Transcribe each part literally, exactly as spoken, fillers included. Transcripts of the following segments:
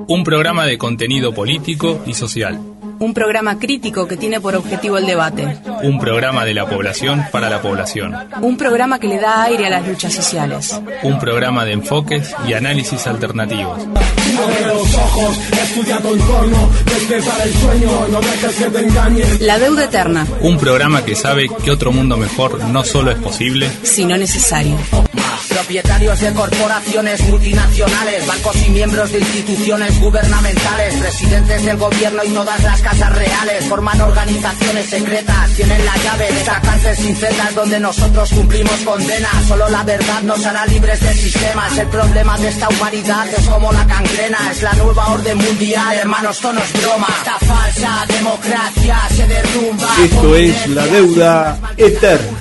Un programa de contenido político y social. Un programa crítico que tiene por objetivo el debate. Un programa de la población para la población. Un programa que le da aire a las luchas sociales. Un programa de enfoques y análisis alternativos. Abre los ojos, estudia tu entorno, despierta el sueño, no dejes que te engañen. La deuda eterna. Un programa que sabe que otro mundo mejor no solo es posible, sino necesario. Propietarios de corporaciones multinacionales, bancos y miembros de instituciones gubernamentales, presidentes del gobierno y todas las casas reales, forman organizaciones secretas, tienen la llave de esa cárcel sin celdas donde nosotros cumplimos condena. Solo la verdad nos hará libres del sistema. Es el problema de esta humanidad, es como la gangrena, es la nueva orden mundial, hermanos, esto no es broma. Esta falsa democracia se derrumba. Esto es la deuda eterna.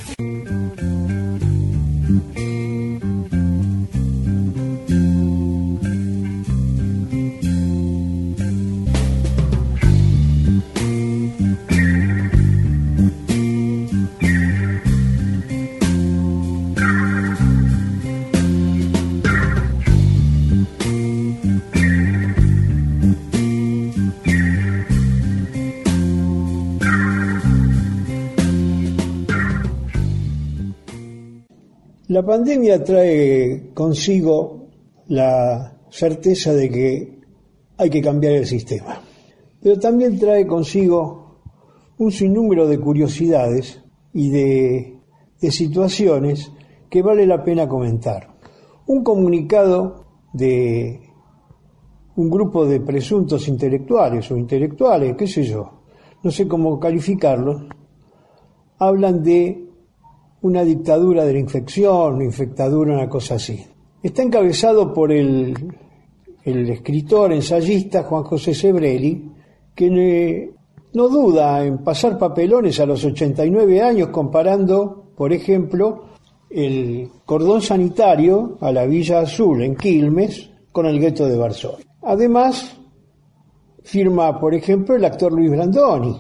La pandemia trae consigo la certeza de que hay que cambiar el sistema, pero también trae consigo un sinnúmero de curiosidades y de, de situaciones que vale la pena comentar. Un comunicado de un grupo de presuntos intelectuales o intelectuales, qué sé yo, no sé cómo calificarlos, hablan de una dictadura de la infección, una infectadura, una cosa así. Está encabezado por el, el escritor, ensayista Juan José Sebrelli, que ne, no duda en pasar papelones a los ochenta y nueve años comparando, por ejemplo, el cordón sanitario a la Villa Azul en Quilmes con el gueto de Varsovia. Además, firma, por ejemplo, el actor Luis Brandoni,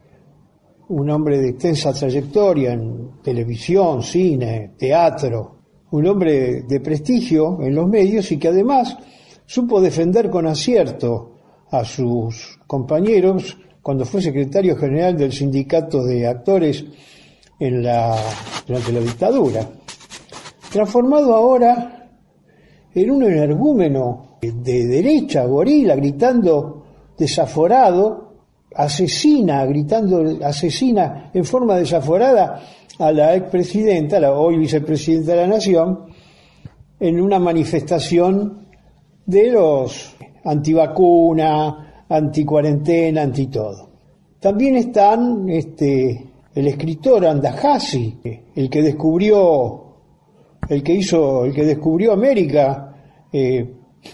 un hombre de extensa trayectoria en televisión, cine, teatro, un hombre de prestigio en los medios y que además supo defender con acierto a sus compañeros cuando fue secretario general del sindicato de actores en la, durante la dictadura. Transformado ahora en un energúmeno de derecha, gorila, gritando desaforado, asesina, gritando, asesina en forma desaforada a la expresidenta, la hoy vicepresidenta de la Nación, en una manifestación de los antivacuna, anticuarentena, antitodo. También están este, el escritor Andajasi, el que descubrió, el que hizo, el que descubrió América, eh,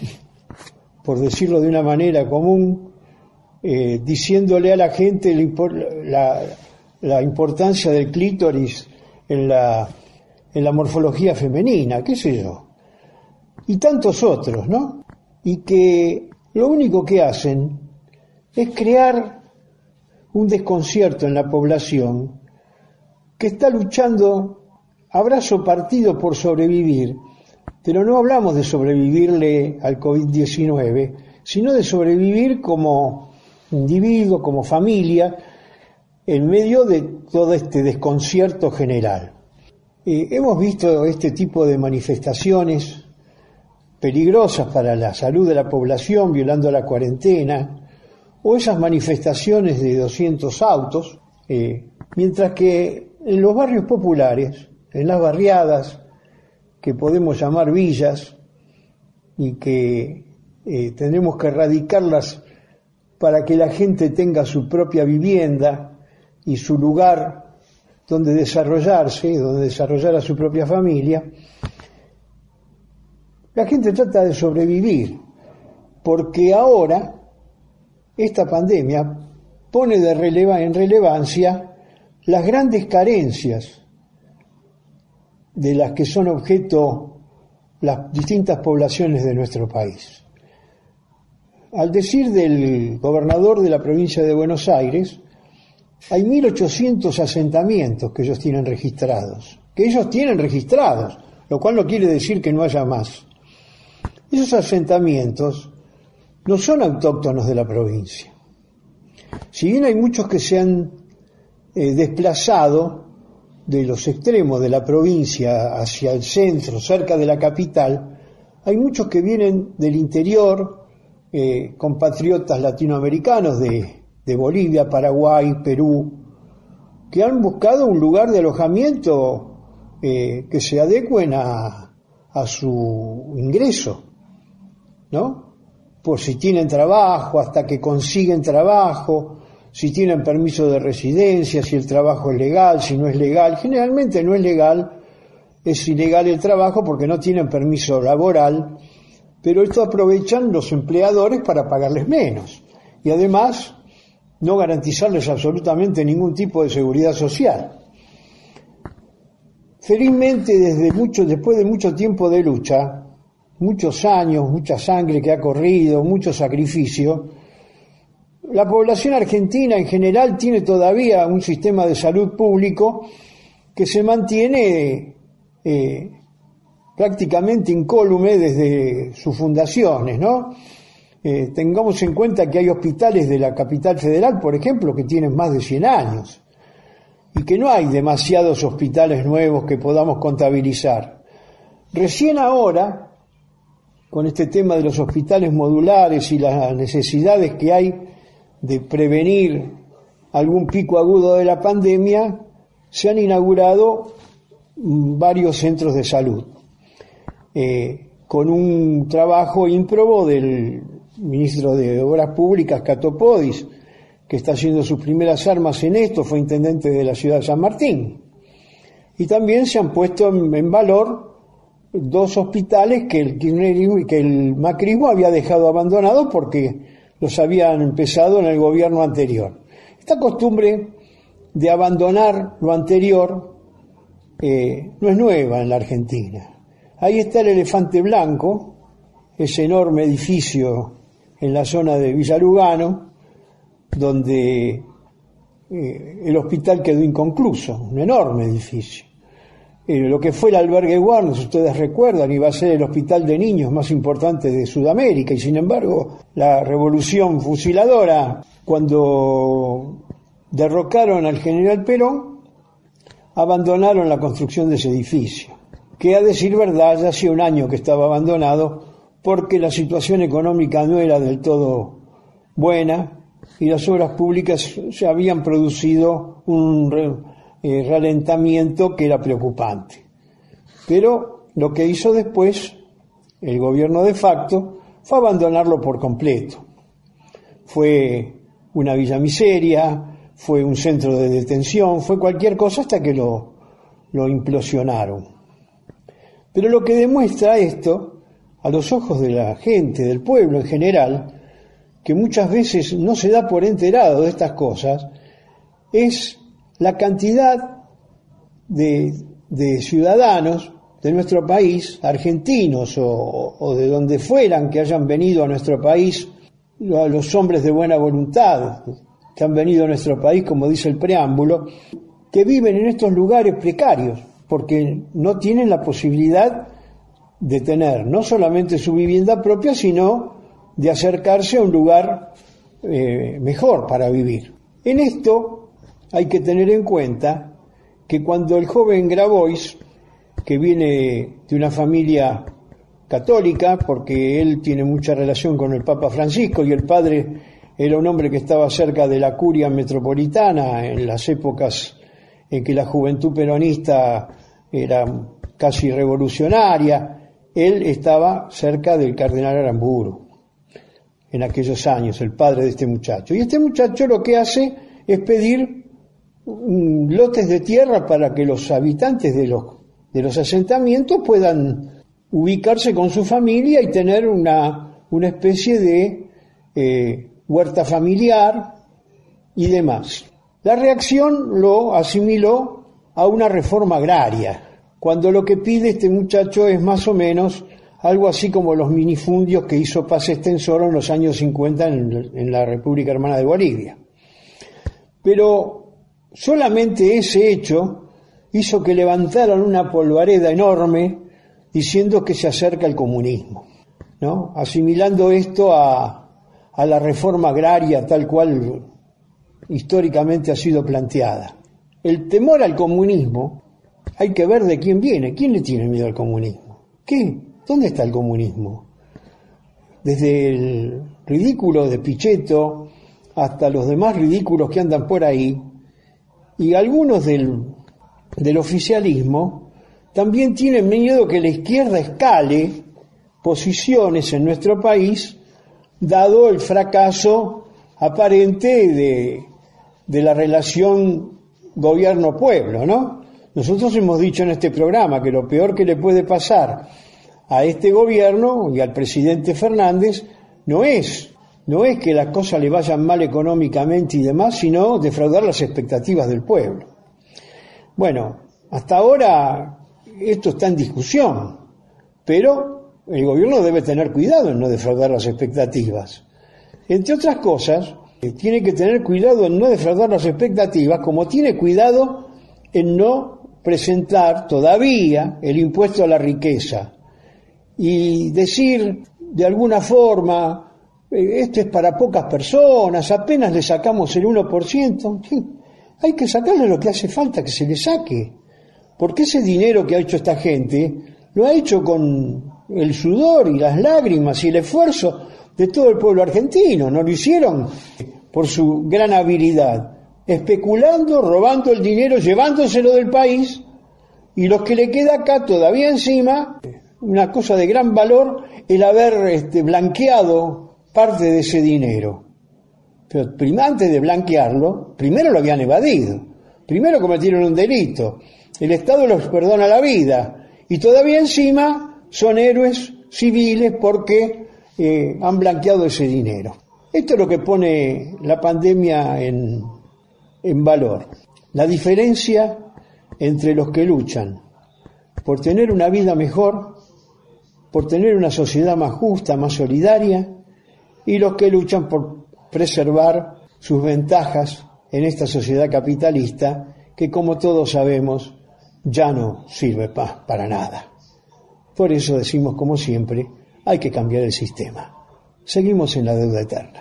por decirlo de una manera común, Eh, diciéndole a la gente la, la importancia del clítoris en la, en la morfología femenina, qué sé yo, y tantos otros, ¿no? Y que lo único que hacen es crear un desconcierto en la población que está luchando a brazo partido por sobrevivir, pero no hablamos de sobrevivirle al covid diecinueve, sino de sobrevivir como individuo, como familia, en medio de todo este desconcierto general. Eh, hemos visto este tipo de manifestaciones peligrosas para la salud de la población, violando la cuarentena, o esas manifestaciones de doscientos autos, eh, mientras que en los barrios populares, en las barriadas, que podemos llamar villas, y que eh, tendremos que erradicarlas para que la gente tenga su propia vivienda y su lugar donde desarrollarse, donde desarrollar a su propia familia, la gente trata de sobrevivir, porque ahora esta pandemia pone de releva, en relevancia las grandes carencias de las que son objeto las distintas poblaciones de nuestro país. Al decir del gobernador de la provincia de Buenos Aires, hay mil ochocientos asentamientos que ellos tienen registrados, que ellos tienen registrados, lo cual no quiere decir que no haya más. Esos asentamientos no son autóctonos de la provincia. Si bien hay muchos que se han eh, desplazado de los extremos de la provincia hacia el centro, cerca de la capital, hay muchos que vienen del interior, eh, compatriotas latinoamericanos de, de Bolivia, Paraguay, Perú, que han buscado un lugar de alojamiento eh, que se adecuen a, a su ingreso, ¿no? Por si tienen trabajo, hasta que consiguen trabajo, si tienen permiso de residencia, si el trabajo es legal, si no es legal. Generalmente no es legal, es ilegal el trabajo porque no tienen permiso laboral, pero esto aprovechan los empleadores para pagarles menos y además no garantizarles absolutamente ningún tipo de seguridad social. Felizmente, desde mucho, después de mucho tiempo de lucha, muchos años, mucha sangre que ha corrido, mucho sacrificio, la población argentina en general tiene todavía un sistema de salud público que se mantiene eh, prácticamente incólume desde sus fundaciones, ¿no? Eh, tengamos en cuenta que hay hospitales de la capital federal, por ejemplo, que tienen más de cien años y que no hay demasiados hospitales nuevos que podamos contabilizar. Recién ahora, con este tema de los hospitales modulares y las necesidades que hay de prevenir algún pico agudo de la pandemia, se han inaugurado varios centros de salud, eh, con un trabajo ímprobo del ministro de Obras Públicas, Catopodis, que está haciendo sus primeras armas en esto, fue intendente de la ciudad de San Martín. Y también se han puesto en, en valor dos hospitales que el kirchnerismo, que el macrismo había dejado abandonados porque los habían empezado en el gobierno anterior. Esta costumbre de abandonar lo anterior eh, no es nueva en la Argentina. Ahí está el Elefante Blanco, ese enorme edificio en la zona de Villa Lugano, donde eh, el hospital quedó inconcluso, un enorme edificio. Eh, lo que fue el albergue Warner, si ustedes recuerdan, iba a ser el hospital de niños más importante de Sudamérica, y sin embargo la revolución fusiladora, cuando derrocaron al general Perón, abandonaron la construcción de ese edificio, que a decir verdad ya hacía un año que estaba abandonado porque la situación económica no era del todo buena y las obras públicas se habían producido un Eh, ralentamiento que era preocupante. Pero lo que hizo después el gobierno de facto fue abandonarlo por completo. Fue una villa miseria, fue un centro de detención, fue cualquier cosa hasta que lo, lo implosionaron. Pero lo que demuestra esto, a los ojos de la gente, del pueblo en general, que muchas veces no se da por enterado de estas cosas, es la cantidad de, de ciudadanos de nuestro país, argentinos o, o de donde fueran que hayan venido a nuestro país, a los hombres de buena voluntad que han venido a nuestro país, como dice el preámbulo, que viven en estos lugares precarios, porque no tienen la posibilidad de tener no solamente su vivienda propia, sino de acercarse a un lugar eh, mejor para vivir. En esto hay que tener en cuenta que cuando el joven Grabois, que viene de una familia católica, porque él tiene mucha relación con el Papa Francisco y el padre era un hombre que estaba cerca de la curia metropolitana en las épocas en que la juventud peronista era casi revolucionaria, él estaba cerca del cardenal Aramburu en aquellos años, el padre de este muchacho. Y este muchacho lo que hace es pedir lotes de tierra para que los habitantes de los, de los asentamientos puedan ubicarse con su familia y tener una, una especie de eh, huerta familiar y demás. La reacción lo asimiló a una reforma agraria, cuando lo que pide este muchacho es más o menos algo así como los minifundios que hizo Paz Extensoro en los años cincuenta en, en la República Hermana de Bolivia. Pero solamente ese hecho hizo que levantaran una polvareda enorme diciendo que se acerca el comunismo, ¿no? Asimilando esto a, a la reforma agraria tal cual históricamente ha sido planteada. El temor al comunismo, hay que ver de quién viene. ¿Quién le tiene miedo al comunismo? ¿Qué? ¿Dónde está el comunismo? Desde el ridículo de Pichetto hasta los demás ridículos que andan por ahí, y algunos del, del oficialismo también tienen miedo que la izquierda escale posiciones en nuestro país, dado el fracaso aparente de, de la relación gobierno-pueblo, ¿no? Nosotros hemos dicho en este programa que lo peor que le puede pasar a este gobierno y al presidente Fernández no es, no es que las cosas le vayan mal económicamente y demás, sino defraudar las expectativas del pueblo. Bueno, hasta ahora esto está en discusión, pero el gobierno debe tener cuidado en no defraudar las expectativas. Entre otras cosas, tiene que tener cuidado en no defraudar las expectativas, como tiene cuidado en no presentar todavía el impuesto a la riqueza y decir de alguna forma, esto es para pocas personas, apenas le sacamos el uno por ciento. Hay que sacarle lo que hace falta que se le saque, porque ese dinero que ha hecho esta gente lo ha hecho con el sudor y las lágrimas y el esfuerzo de todo el pueblo argentino. No lo hicieron por su gran habilidad, especulando, robando el dinero, llevándoselo del país, y los que le queda acá todavía encima, una cosa de gran valor, el haber este, blanqueado parte de ese dinero. Pero prim- antes de blanquearlo, primero lo habían evadido, primero cometieron un delito, el Estado los perdona la vida, y todavía encima son héroes civiles porque eh, han blanqueado ese dinero. Esto es lo que pone la pandemia en, en valor. La diferencia entre los que luchan por tener una vida mejor, por tener una sociedad más justa, más solidaria, y los que luchan por preservar sus ventajas en esta sociedad capitalista que, como todos sabemos, ya no sirve pa- para nada. Por eso decimos, como siempre, hay que cambiar el sistema. Seguimos en la deuda eterna.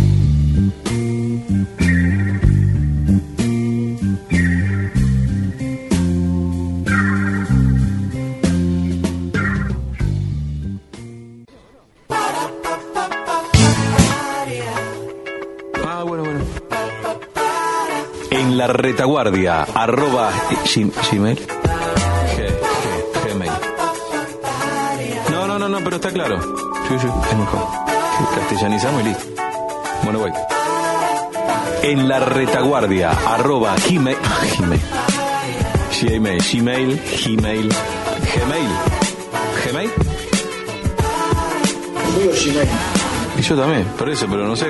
Ah, bueno, bueno. En la retaguardia, arroba gmail. Gmail. No, no, no, no, pero está claro. Sí, sí, es mejor. Castellanizamos y listo. Bueno, voy. En la retaguardia, arroba gmail. Gmail. Gmail, Gmail, Gmail, Gmail. Gmail. Digo Gmail. Y yo también, por eso, pero no sé.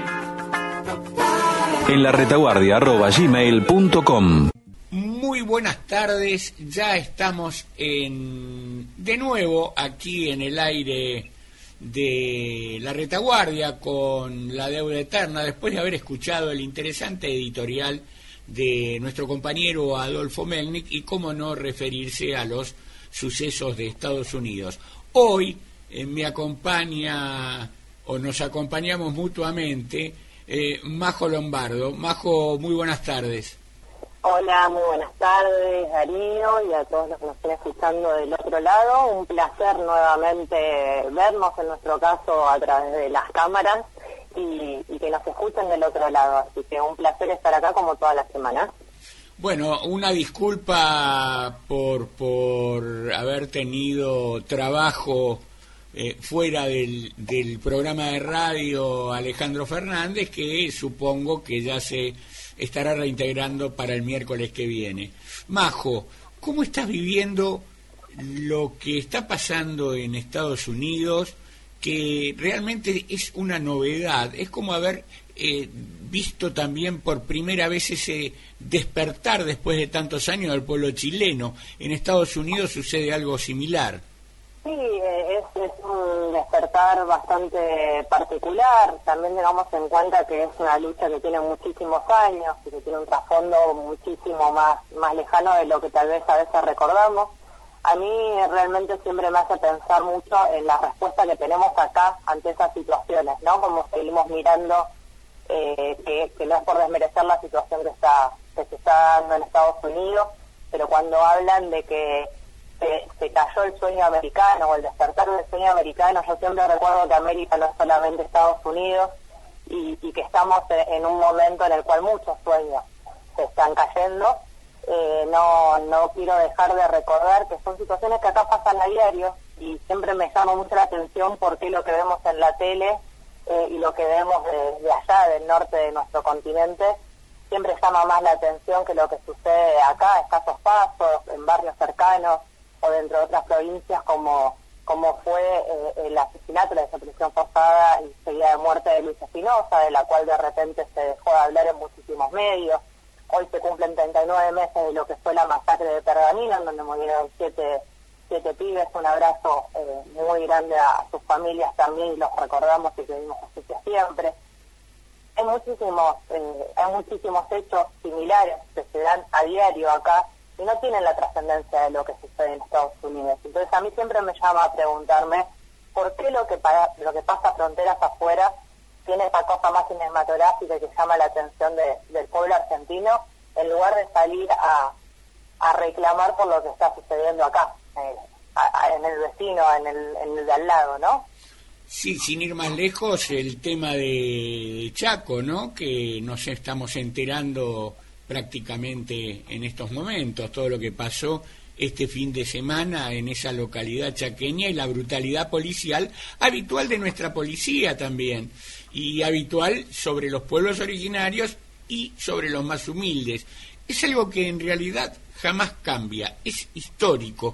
En la retaguardia, arroba gmail punto com. Muy buenas tardes, ya estamos en, de nuevo aquí en el aire de la retaguardia con la deuda eterna, después de haber escuchado el interesante editorial de nuestro compañero Adolfo Melnik y cómo no referirse a los sucesos de Estados Unidos. Hoy eh, me acompaña o nos acompañamos mutuamente eh, Majo Lombardo. Majo, muy buenas tardes. Hola, muy buenas tardes, Darío, y a todos los que nos estén escuchando del otro lado. Un placer nuevamente vernos, en nuestro caso, a través de las cámaras y, y que nos escuchen del otro lado. Así que un placer estar acá como todas las semanas. Bueno, una disculpa por, por haber tenido trabajo eh, fuera del, del programa de radio Alejandro Fernández, que supongo que ya se estará reintegrando para el miércoles que viene. Majo, ¿cómo estás viviendo lo que está pasando en Estados Unidos, que realmente es una novedad? Es como haber eh, visto también por primera vez ese despertar después de tantos años del pueblo chileno. En Estados Unidos sucede algo similar. Sí, es, es un despertar bastante particular, también tengamos en cuenta que es una lucha que tiene muchísimos años y que tiene un trasfondo muchísimo más, más lejano de lo que tal vez a veces recordamos. a mí realmente siempre me hace pensar mucho en la respuesta que tenemos acá ante esas situaciones, ¿no? Como seguimos mirando, eh, que, que no es por desmerecer la situación que está que se está dando en Estados Unidos, pero cuando hablan de que se, se cayó el sueño americano o el despertar del sueño americano, yo siempre recuerdo que América no es solamente Estados Unidos y, y que estamos en un momento en el cual muchos sueños se están cayendo. Eh, no no quiero dejar de recordar que son situaciones que acá pasan a diario y siempre me llama mucho la atención porque lo que vemos en la tele eh, y lo que vemos de, de allá, del norte de nuestro continente, siempre llama más la atención que lo que sucede acá, a escasos pasos, en barrios cercanos o dentro de otras provincias, como, como fue eh, el asesinato, la desaparición forzada y seguida de muerte de Luis Espinosa, de la cual de repente se dejó de hablar en muchísimos medios. Hoy se cumplen treinta y nueve meses de lo que fue la masacre de Pergamino, en donde murieron siete, siete pibes. Un abrazo eh, muy grande a sus familias también, y los recordamos y pedimos justicia siempre. Hay muchísimos, eh, hay muchísimos hechos similares que se dan a diario acá y no tienen la trascendencia de lo que sucede en Estados Unidos. Entonces a mí siempre me llama a preguntarme por qué lo que, para, lo que pasa fronteras afuera tiene esa cosa más cinematográfica que llama la atención de, del pueblo argentino, en lugar de salir a, a reclamar por lo que está sucediendo acá, eh, a, a, en el vecino, en el, en el de al lado, ¿no? Sí, sin ir más lejos, el tema de Chaco, ¿no? Que nos estamos enterando prácticamente en estos momentos, todo lo que pasó este fin de semana en esa localidad chaqueña y la brutalidad policial habitual de nuestra policía también, y habitual sobre los pueblos originarios y sobre los más humildes. Es algo que en realidad jamás cambia, es histórico,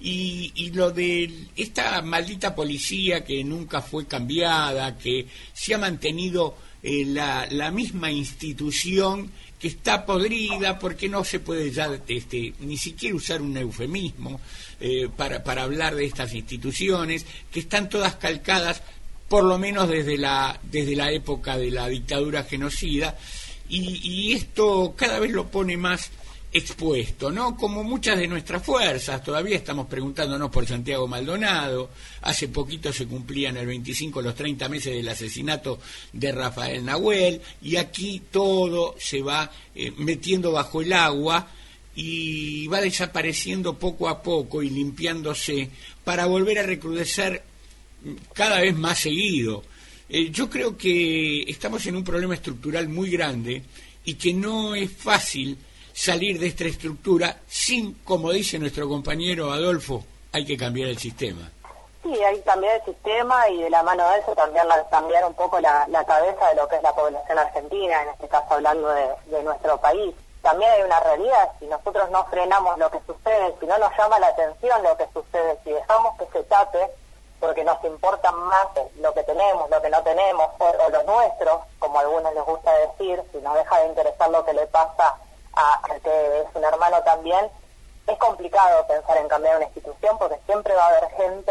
y, y lo de esta maldita policía que nunca fue cambiada, que se ha mantenido eh, la, la misma institución que está podrida, porque no se puede ya este, ni siquiera usar un eufemismo eh, para, para hablar de estas instituciones, que están todas calcadas, por lo menos desde la, desde la época de la dictadura genocida, y, y esto cada vez lo pone más expuesto, ¿no? Como muchas de nuestras fuerzas, todavía estamos preguntándonos por Santiago Maldonado. Hace poquito se cumplían el veinticinco los treinta meses del asesinato de Rafael Nahuel, y aquí todo se va eh, metiendo bajo el agua y va desapareciendo poco a poco y limpiándose para volver a recrudecer cada vez más seguido. Eh, yo creo que estamos en un problema estructural muy grande y que no es fácil salir de esta estructura sin, como dice nuestro compañero Adolfo, hay que cambiar el sistema. Sí, hay que cambiar el sistema y de la mano de eso también la, cambiar un poco la, la cabeza de lo que es la población argentina, en este caso hablando de, de nuestro país. También hay una realidad, si nosotros no frenamos lo que sucede, si no nos llama la atención lo que sucede, si dejamos que se tape, porque nos importa más lo que tenemos, lo que no tenemos, o, o lo nuestro, como a algunos les gusta decir, si nos deja de interesar lo que le pasa al que es un hermano también, es complicado pensar en cambiar una institución, porque siempre va a haber gente,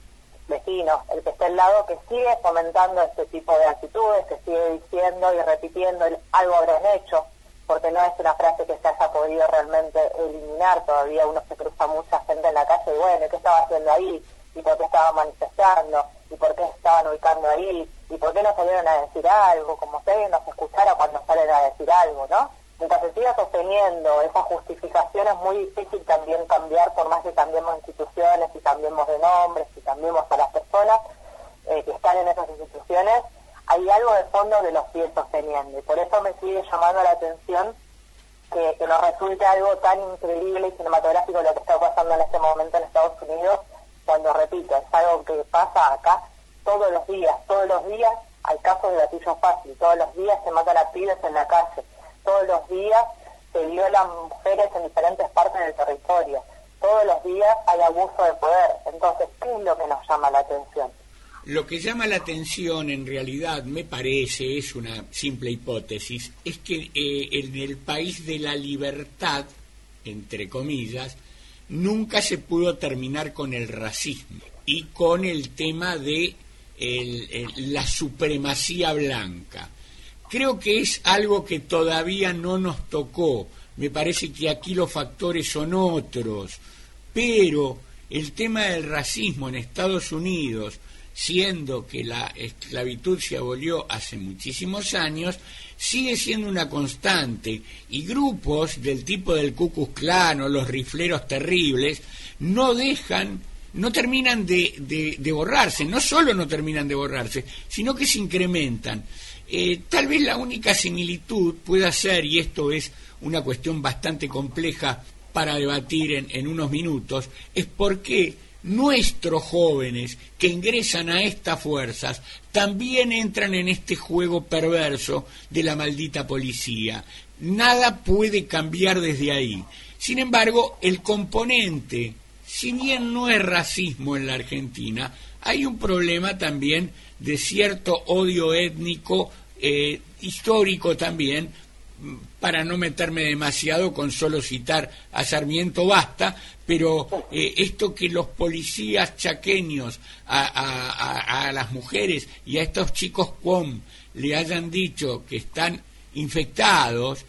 vecinos, el que esté al lado, que sigue fomentando este tipo de actitudes, que sigue diciendo y repitiendo el, algo habrán hecho, porque no es una frase que se haya podido realmente eliminar. Todavía uno se cruza mucha gente en la calle y bueno, ¿qué estaba haciendo ahí? ¿Y por qué estaba manifestando? ¿Y por qué estaban ubicando ahí? ¿Y por qué no salieron a decir algo? Como si alguien nos escuchara cuando salen a decir algo, ¿no? Mientras se siga sosteniendo esa justificación, es muy difícil también cambiar, por más que cambiemos instituciones y cambiemos de nombres y cambiemos a las personas eh, que están en esas instituciones, hay algo de fondo que los sigue sosteniendo. Y por eso me sigue llamando la atención que, que nos resulte algo tan increíble y cinematográfico lo que está pasando en este momento en Estados Unidos, cuando, repito, es algo que pasa acá todos los días. Todos los días hay casos de gatillo fácil, todos los días se matan a pibes en la calle, todos los días se violan mujeres en diferentes partes del territorio, todos los días hay abuso de poder. Entonces, ¿qué es lo que nos llama la atención? Lo que llama la atención, en realidad, me parece, es una simple hipótesis, es que eh, en el país de la libertad, entre comillas, nunca se pudo terminar con el racismo y con el tema de el, el, la supremacía blanca. Creo que es algo que todavía no nos tocó. Me parece que aquí los factores son otros, pero el tema del racismo en Estados Unidos, siendo que la esclavitud se abolió hace muchísimos años, sigue siendo una constante, y grupos del tipo del Ku Klux Klan o los rifleros terribles no dejan, no terminan de, de, de borrarse, no solo no terminan de borrarse, sino que se incrementan. Eh, tal vez la única similitud pueda ser, y esto es una cuestión bastante compleja para debatir en, en unos minutos, es por qué nuestros jóvenes que ingresan a estas fuerzas también entran en este juego perverso de la maldita policía. Nada puede cambiar desde ahí. Sin embargo, el componente, si bien no es racismo en la Argentina, hay un problema también de cierto odio étnico, eh, histórico también. Para no meterme demasiado, con solo citar a Sarmiento basta, pero eh, esto que los policías chaqueños a, a, a, a las mujeres y a estos chicos cuom le hayan dicho que están infectados,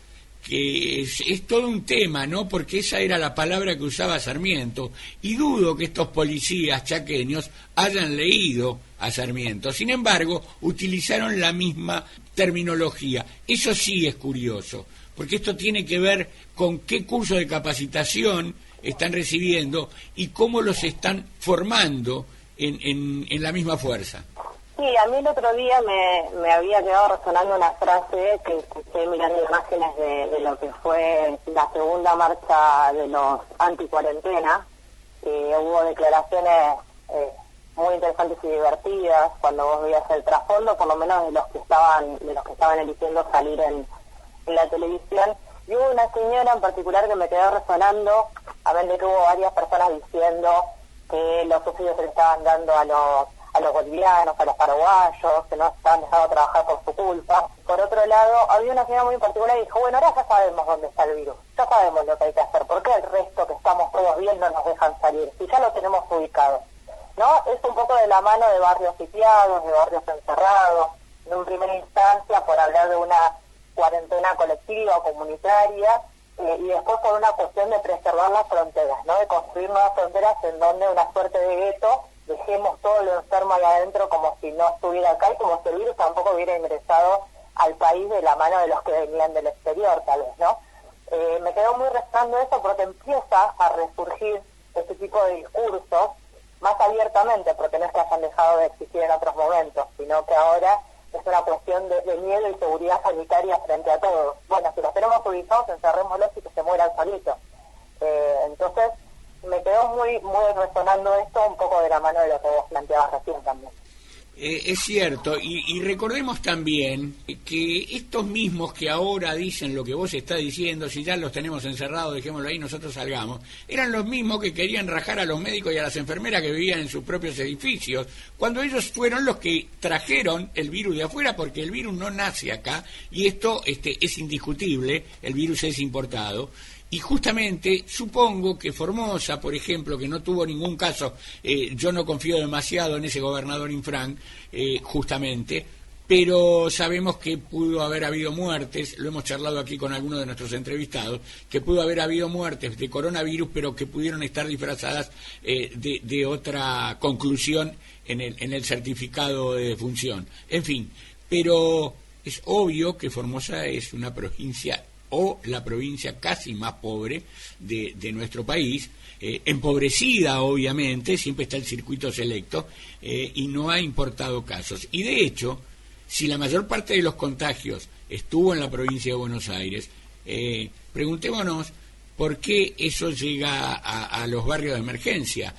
que es, es todo un tema, ¿no? Porque esa era la palabra que usaba Sarmiento, y dudo que estos policías chaqueños hayan leído a Sarmiento. Sin embargo, utilizaron la misma terminología. Eso sí es curioso, porque esto tiene que ver con qué curso de capacitación están recibiendo y cómo los están formando en, en, en la misma fuerza. Sí, a mí el otro día me, me había quedado resonando una frase que escuché mirando imágenes de, de lo que fue la segunda marcha de los anti-cuarentena, que hubo declaraciones eh, muy interesantes y divertidas cuando vos veías el trasfondo, por lo menos de los que estaban de los que estaban eligiendo salir en, en la televisión. Y hubo una señora en particular que me quedó resonando, a ver de que hubo varias personas diciendo que los subsidios se le estaban dando a los a los bolivianos, a los paraguayos, que no estaban dejando trabajar por su culpa. Por otro lado, había una señora muy particular que dijo, bueno, ahora ya sabemos dónde está el virus, ya sabemos lo que hay que hacer, ¿por qué el resto que estamos todos bien no nos dejan salir? Si ya lo tenemos ubicado, ¿no? Es un poco de la mano de barrios sitiados, de barrios encerrados, en una primera instancia por hablar de una cuarentena colectiva o comunitaria, eh, y después por una cuestión de preservar las fronteras, ¿no? De construir nuevas fronteras en donde una suerte de gueto, dejemos todo lo enfermo ahí adentro como si no estuviera acá y como si el virus tampoco hubiera ingresado al país de la mano de los que venían del exterior, tal vez, ¿no? Eh, me quedó muy restando eso porque empieza a resurgir este tipo de discursos más abiertamente, porque no es que hayan dejado de existir en otros momentos, sino que ahora es una cuestión de, de miedo y seguridad sanitaria frente a todos. Bueno, si los tenemos ubicados, encerrémoslos y que se mueran solitos. Eh, entonces, me quedó muy muy resonando esto un poco de la mano de lo que vos planteabas recién también. Eh, es cierto, y, y recordemos también que estos mismos que ahora dicen lo que vos estás diciendo, si ya los tenemos encerrados, dejémoslo ahí, nosotros salgamos, eran los mismos que querían rajar a los médicos y a las enfermeras que vivían en sus propios edificios, cuando ellos fueron los que trajeron el virus de afuera, porque el virus no nace acá, y esto este, es indiscutible, el virus es importado. Y justamente, supongo que Formosa, por ejemplo, que no tuvo ningún caso, eh, yo no confío demasiado en ese gobernador Infran, eh, justamente, pero sabemos que pudo haber habido muertes, lo hemos charlado aquí con algunos de nuestros entrevistados, que pudo haber habido muertes de coronavirus, pero que pudieron estar disfrazadas eh, de, de otra conclusión en el, en el certificado de defunción. En fin, pero es obvio que Formosa es una provincia o la provincia casi más pobre de, de nuestro país, eh, empobrecida obviamente, siempre está el circuito selecto, eh, y no ha importado casos. Y de hecho, si la mayor parte de los contagios estuvo en la provincia de Buenos Aires, eh, preguntémonos por qué eso llega a, a los barrios de emergencia,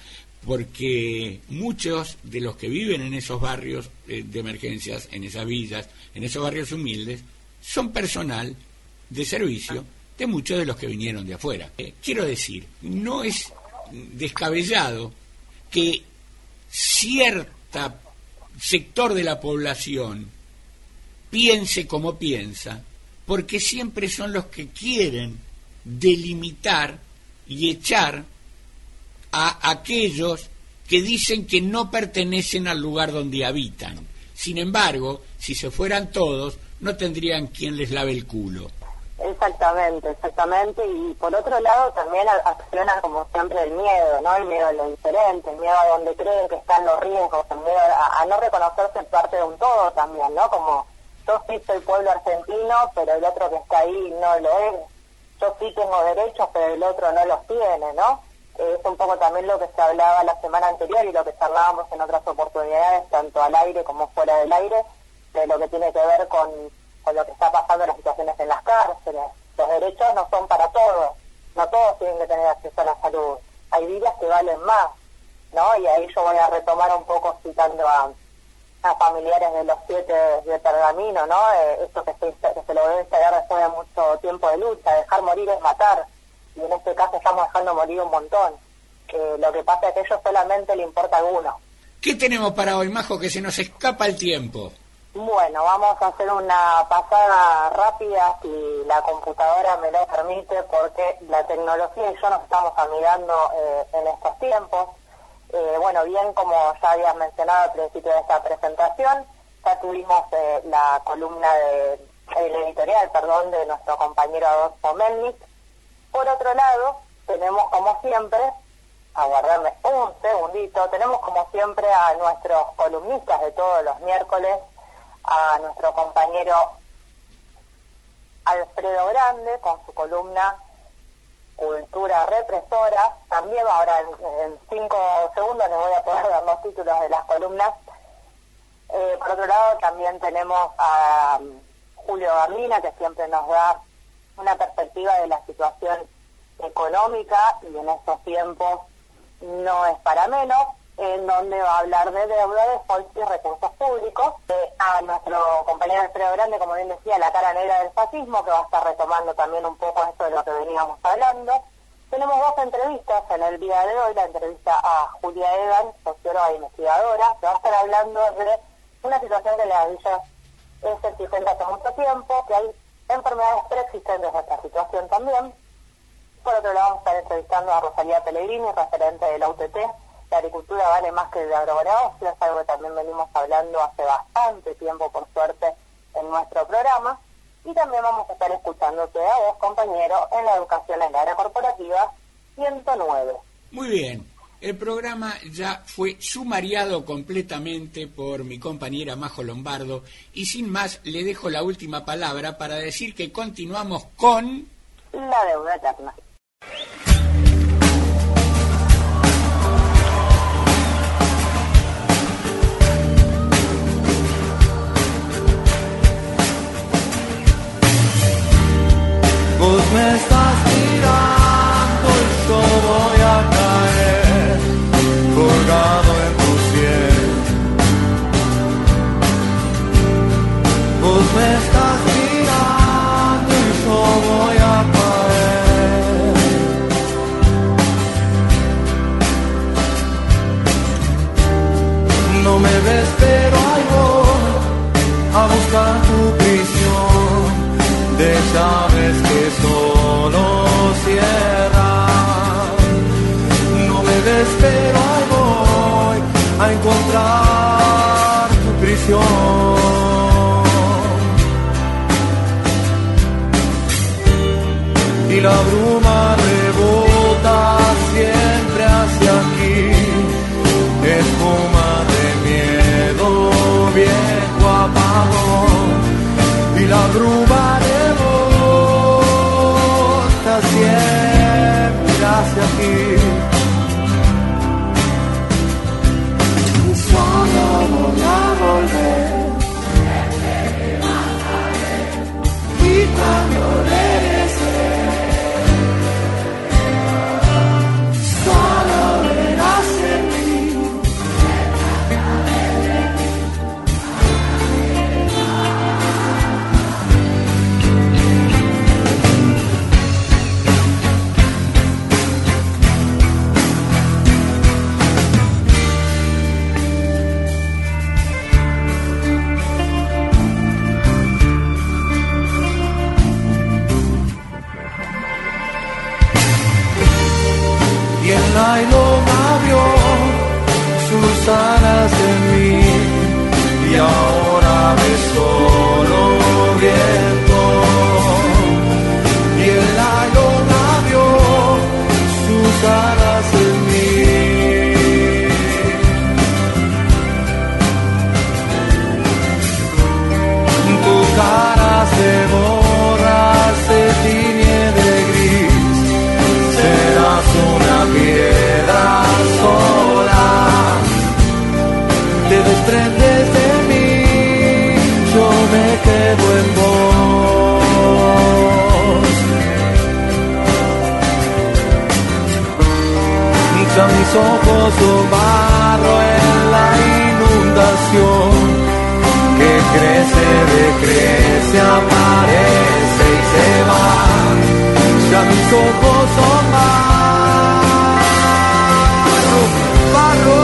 porque muchos de los que viven en esos barrios eh, de emergencias, en esas villas, en esos barrios humildes, son personal de servicio de muchos de los que vinieron de afuera. Eh, quiero decir, no es descabellado que cierto sector de la población piense como piensa, porque siempre son los que quieren delimitar y echar a aquellos que dicen que no pertenecen al lugar donde habitan. Sin embargo, si se fueran todos, no tendrían quien les lave el culo. Exactamente, exactamente. Y por otro lado también acciona como siempre el miedo, ¿no? El miedo a lo diferente, el miedo a donde creen que están los riesgos, el miedo a, a no reconocerse parte de un todo también, ¿no? Como yo sí soy pueblo argentino, pero el otro que está ahí no lo es. Yo sí tengo derechos, pero el otro no los tiene, ¿no? Eh, es un poco también lo que se hablaba la semana anterior y lo que charlábamos en otras oportunidades, tanto al aire como fuera del aire, de lo que tiene que ver con, con lo que está pasando en las situaciones en las cárceles. Los derechos no son para todos, no todos tienen que tener acceso a la salud. Hay vidas que valen más, ¿no? Y ahí yo voy a retomar un poco citando a, a familiares de los siete de Pergamino, ¿no? Eh, esto que se, que se lo debe instalar después de mucho tiempo de lucha, dejar morir es matar, y en este caso estamos dejando morir un montón. Eh, lo que pasa es que a ellos solamente le importa a uno. ¿Qué tenemos para hoy, Majo, que se nos escapa el tiempo? Bueno, vamos a hacer una pasada rápida, si la computadora me lo permite, porque la tecnología y yo nos estamos amigando eh, en estos tiempos. Eh, bueno, bien, como ya habías mencionado al principio de esta presentación, ya tuvimos eh, la columna de, el editorial, perdón, de nuestro compañero Adolfo Melnik. Por otro lado, tenemos como siempre, aguardarme un segundito, tenemos como siempre a nuestros columnistas de todos los miércoles, a nuestro compañero Alfredo Grande con su columna Cultura Represora. También ahora en, en cinco segundos les voy a poder dar los títulos de las columnas. Eh, por otro lado también tenemos a um, Julio Gardina, que siempre nos da una perspectiva de la situación económica, y en estos tiempos no es para menos, en donde va a hablar de deuda, default y recursos públicos. Eh, a nuestro compañero Alfredo Grande, como bien decía, la cara negra del fascismo, que va a estar retomando también un poco esto de lo que veníamos hablando. Tenemos dos entrevistas en el día de hoy, la entrevista a Julia Egan, socióloga e investigadora, que va a estar hablando de una situación que la villa es existente hace mucho tiempo, que hay enfermedades preexistentes a esta situación también. Por otro lado, vamos a estar entrevistando a Rosalía Pellegrini, referente de la U T T. La agricultura vale más que el agronegocio, es algo que también venimos hablando hace bastante tiempo, por suerte, en nuestro programa. Y también vamos a estar escuchándote a vos, compañero, en la educación en la área corporativa ciento nueve. Muy bien. El programa ya fue sumariado completamente por mi compañera Majo Lombardo, y sin más le dejo la última palabra para decir que continuamos con... La deuda eterna. Vos me estás mirando y yo voy a caer colgado en tu cielo. Vos me estás mirando y yo voy a caer. No me ves pero ahí voy a buscar tu prisión de llaves que solo cierran. No me ves pero ahí voy a encontrar tu prisión. Y la bruma rebota siempre hacia aquí, espuma de miedo, viejo apagón. Y la bruma rebota siempre hacia aquí. Solo voy a volver. Y cuando regrese, solo verás en mí. Y el nylon abrió sus alas en mí, y ahora ves solo viento. me quedo en vos. Ya mis ojos son barro en la inundación, que crece, decrece, aparece y se va. Ya mis ojos son barro, barro.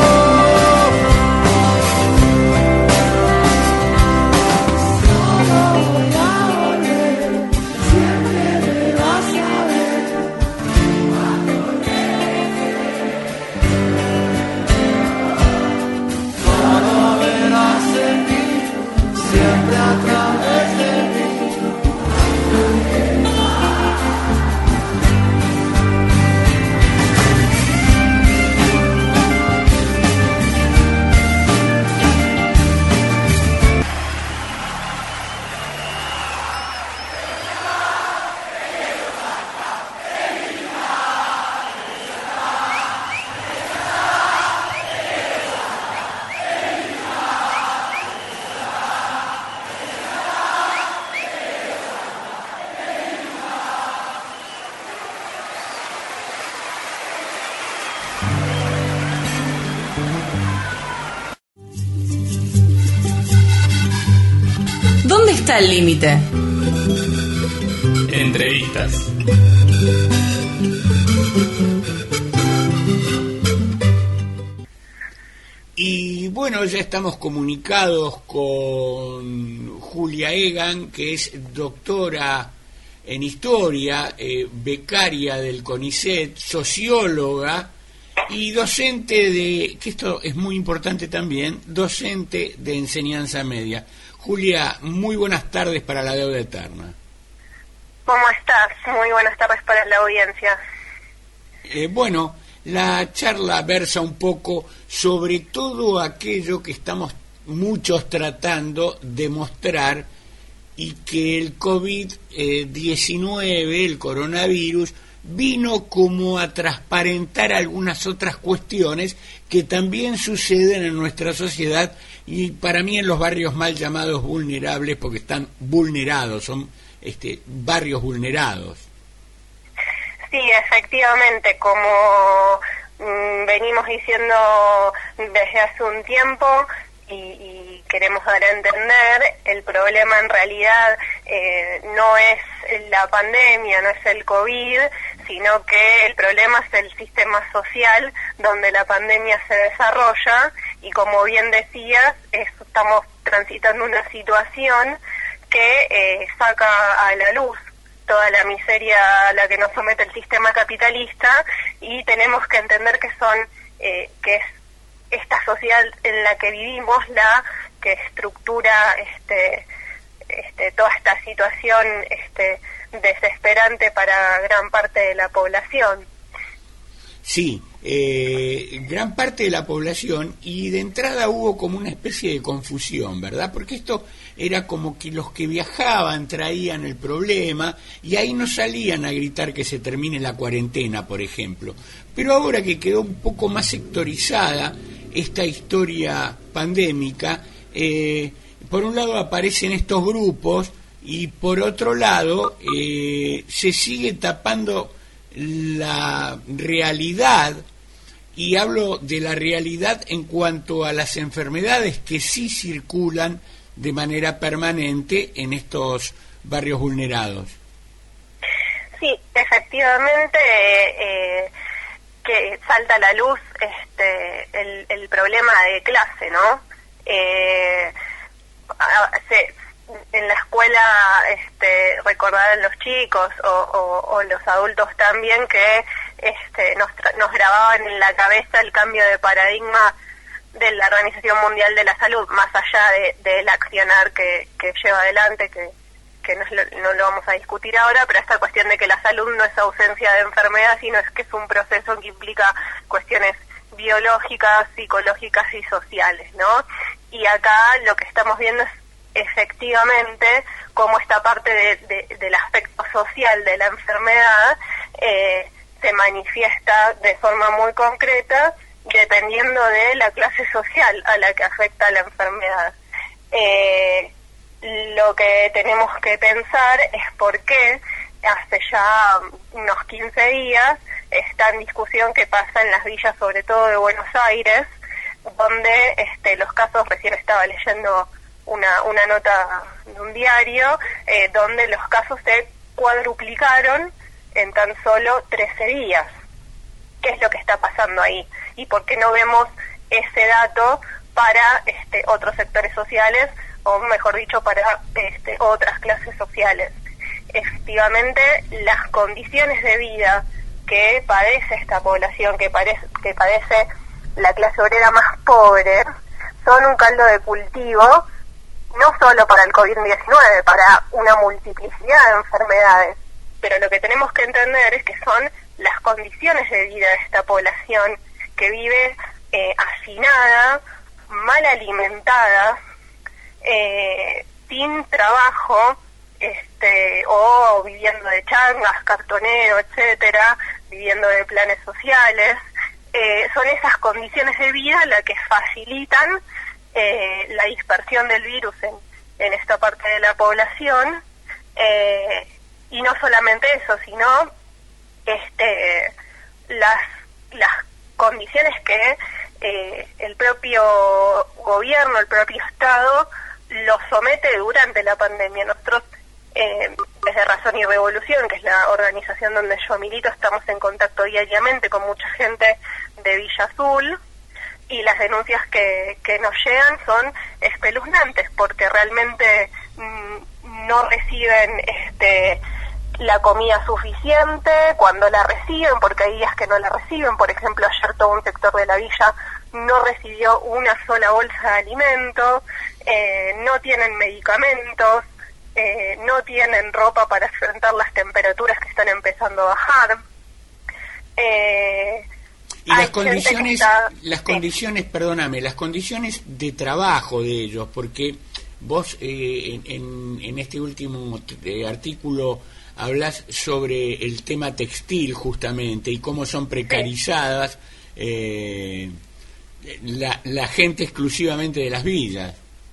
¿Dónde está el límite? Entrevistas. Y bueno, ya estamos comunicados con Julia Egan, que es doctora en historia, eh, becaria del CONICET, socióloga y docente de, que esto es muy importante también, docente de enseñanza media. Julia, muy buenas tardes para La Deuda Eterna. ¿Cómo estás? Muy buenas tardes para la audiencia. Eh, bueno, la charla versa un poco sobre todo aquello que estamos muchos tratando de mostrar y que el COVID diecinueve, el coronavirus, vino como a transparentar algunas otras cuestiones que también suceden en nuestra sociedad y para mí en los barrios mal llamados vulnerables, porque están vulnerados, son este, barrios vulnerados. Sí, efectivamente, como mmm, venimos diciendo desde hace un tiempo y, y queremos dar a entender, el problema en realidad eh, no es la pandemia, no es el COVID, sino que el problema es el sistema social donde la pandemia se desarrolla y como bien decías, es, estamos transitando una situación que eh, saca a la luz toda la miseria a la que nos somete el sistema capitalista y tenemos que entender que son eh, que es esta sociedad en la que vivimos la que estructura este este toda esta situación este desesperante para gran parte de la población. Sí, eh, gran parte de la población, y de entrada hubo como una especie de confusión, ¿verdad? Porque esto era como que los que viajaban traían el problema y ahí no salían a gritar que se termine la cuarentena, por ejemplo. Pero ahora que quedó un poco más sectorizada esta historia pandémica, eh, por un lado aparecen estos grupos y por otro lado eh, se sigue tapando la realidad, y hablo de la realidad en cuanto a las enfermedades que sí circulan de manera permanente en estos barrios vulnerados. Sí, efectivamente eh, que salta a la luz este el, el problema de clase, ¿no? Eh, se, en la escuela este, recordarán los chicos o, o, o los adultos también que este, nos, nos grababan en la cabeza el cambio de paradigma de la Organización Mundial de la Salud, más allá de, del accionar que, que lleva adelante, que, que no, lo, no lo vamos a discutir ahora, pero esta cuestión de que la salud no es ausencia de enfermedad, sino es que es un proceso que implica cuestiones biológicas, psicológicas y sociales, ¿no? Y acá lo que estamos viendo es efectivamente cómo esta parte de, de, del aspecto social de la enfermedad eh, se manifiesta de forma muy concreta dependiendo de la clase social a la que afecta la enfermedad. Eh, lo lo que tenemos que pensar es por qué hace ya unos quince días está en discusión qué pasa en las villas, sobre todo de Buenos Aires, donde este, los casos, recién estaba leyendo una, una nota de un diario, eh, donde los casos se cuadruplicaron en tan solo trece días. ¿Qué es lo que está pasando ahí? ¿Y por qué no vemos ese dato para este, otros sectores sociales, o mejor dicho, para este, otras clases sociales? Efectivamente, las condiciones de vida que padece esta población, que, parece, que padece la clase obrera más pobre, son un caldo de cultivo, no solo para el COVID diecinueve, para una multiplicidad de enfermedades. Pero lo que tenemos que entender es que son las condiciones de vida de esta población que vive eh, hacinada, mal alimentada, eh, sin trabajo, este, o viviendo de changas, cartonero, etcétera, viviendo de planes sociales. Eh, son esas condiciones de vida las que facilitan eh, la dispersión del virus en, en esta parte de la población, eh, y no solamente eso, sino este, las, las condiciones que eh, el propio gobierno, el propio Estado, los somete durante la pandemia. Nosotros, eh, desde Razón y Revolución, que es la organización donde yo milito, estamos en contacto diariamente con mucha gente de Villa Azul, y las denuncias que, que nos llegan son espeluznantes, porque realmente mmm, no reciben este la comida suficiente, cuando la reciben, porque hay días que no la reciben. Por ejemplo, ayer todo un sector de la villa no recibió una sola bolsa de alimento, eh, no tienen medicamentos, eh, no tienen ropa para enfrentar las temperaturas que están empezando a bajar. Eh, y las condiciones, está, las sí. condiciones, perdóname, las condiciones de trabajo de ellos, porque vos eh, en, en, en este último eh, artículo hablas sobre el tema textil justamente y cómo son precarizadas eh, la, la gente exclusivamente de las villas.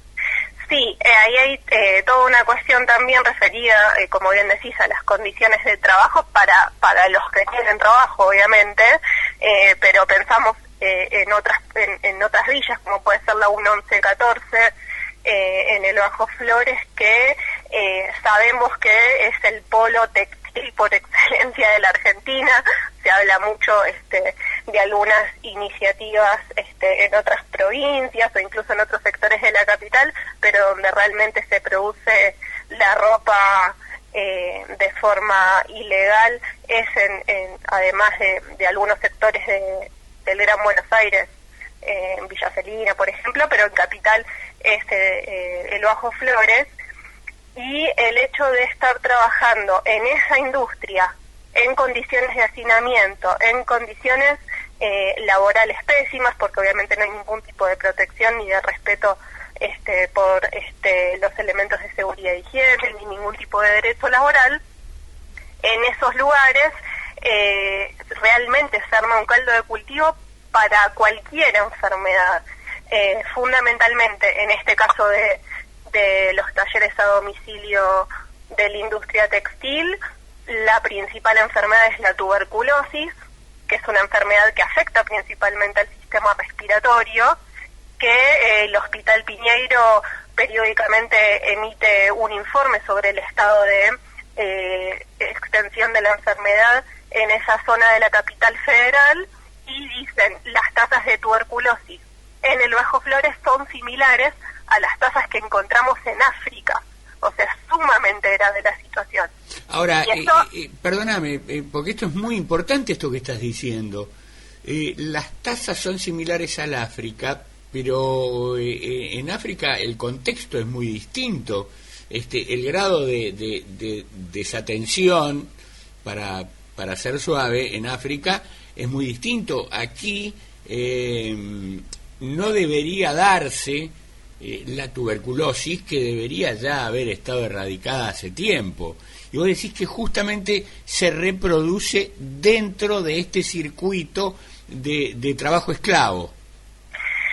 Sí, eh, ahí hay eh, toda una cuestión también referida, eh, como bien decís, a las condiciones de trabajo para para los que tienen trabajo, obviamente, eh, pero pensamos eh, en otras en, en otras villas, como puede ser la uno once catorce, eh, en el Bajo Flores, que eh, sabemos que es el polo textil por excelencia de la Argentina. Se habla mucho este, de algunas iniciativas este, en otras provincias o incluso en otros sectores de la capital, pero donde realmente se produce la ropa eh, de forma ilegal es en, en además de, de algunos sectores de, del Gran Buenos Aires, eh, en Villa Celina, por ejemplo, pero en capital es eh, el Bajo Flores. Y el hecho de estar trabajando en esa industria en condiciones de hacinamiento, en condiciones eh, laborales pésimas, porque obviamente no hay ningún tipo de protección ni de respeto este, por este, los elementos de seguridad e higiene, ni ningún tipo de derecho laboral, en esos lugares eh, realmente se arma un caldo de cultivo para cualquier enfermedad, eh, fundamentalmente en este caso de, de los talleres a domicilio de la industria textil. La principal enfermedad es la tuberculosis, que es una enfermedad que afecta principalmente al sistema respiratorio, que eh, el Hospital Piñeiro periódicamente emite un informe sobre el estado de eh, extensión de la enfermedad en esa zona de la capital federal, y dicen las tasas de tuberculosis en el Bajo Flores son similares a las tasas que encontramos en África. O sea, sumamente grave la situación. Ahora, eh, eh, perdóname, eh, porque esto es muy importante esto que estás diciendo. Eh, las tasas son similares al África, pero eh, eh, en África el contexto es muy distinto. Este, el grado de, de, de desatención, para, para ser suave, en África es muy distinto. Aquí eh, no debería darse Eh, la tuberculosis, que debería ya haber estado erradicada hace tiempo. Y vos decís que justamente se reproduce dentro de este circuito de, de trabajo esclavo.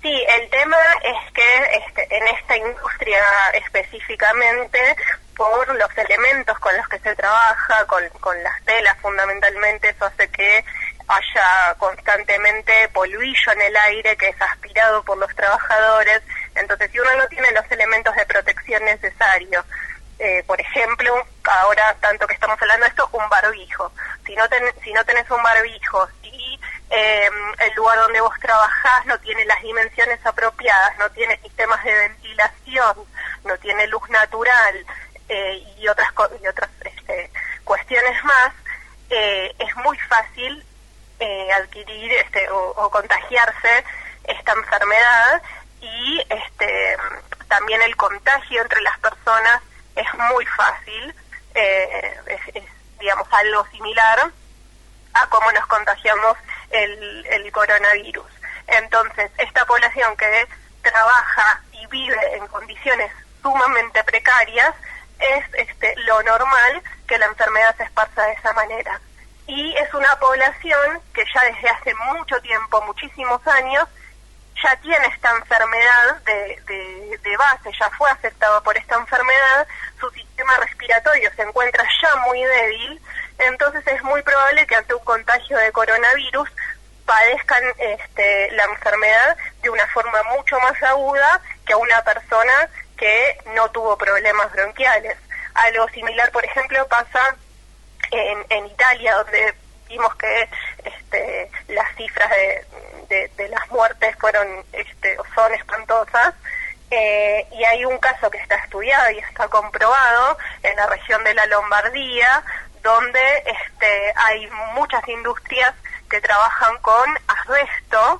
Sí, el tema es que este, en esta industria específicamente, por los elementos con los que se trabaja, con, con las telas fundamentalmente, eso hace que haya constantemente polvillo en el aire que es aspirado por los trabajadores. Entonces, si uno no tiene los elementos de protección necesarios, eh, por ejemplo, ahora tanto que estamos hablando de esto, un barbijo. Si no, ten, si no tenés un barbijo, si eh, el lugar donde vos trabajás no tiene las dimensiones apropiadas, no tiene sistemas de ventilación, no tiene luz natural eh, y otras y otras este, cuestiones más, eh, es muy fácil eh, adquirir este o, o contagiarse esta enfermedad, y este también el contagio entre las personas es muy fácil, eh, es, es digamos algo similar a cómo nos contagiamos el, el coronavirus. Entonces, esta población que trabaja y vive en condiciones sumamente precarias, es este, lo normal que la enfermedad se esparza de esa manera. Y es una población que ya desde hace mucho tiempo, muchísimos años, ya tiene esta enfermedad de, de, de base, ya fue afectado por esta enfermedad, su sistema respiratorio se encuentra ya muy débil, entonces es muy probable que ante un contagio de coronavirus padezcan este, la enfermedad de una forma mucho más aguda que a una persona que no tuvo problemas bronquiales. Algo similar, por ejemplo, pasa en, en Italia, donde vimos que este, las cifras de, de, de las muertes fueron este, son espantosas, eh, y hay un caso que está estudiado y está comprobado en la región de la Lombardía, donde este, hay muchas industrias que trabajan con asbesto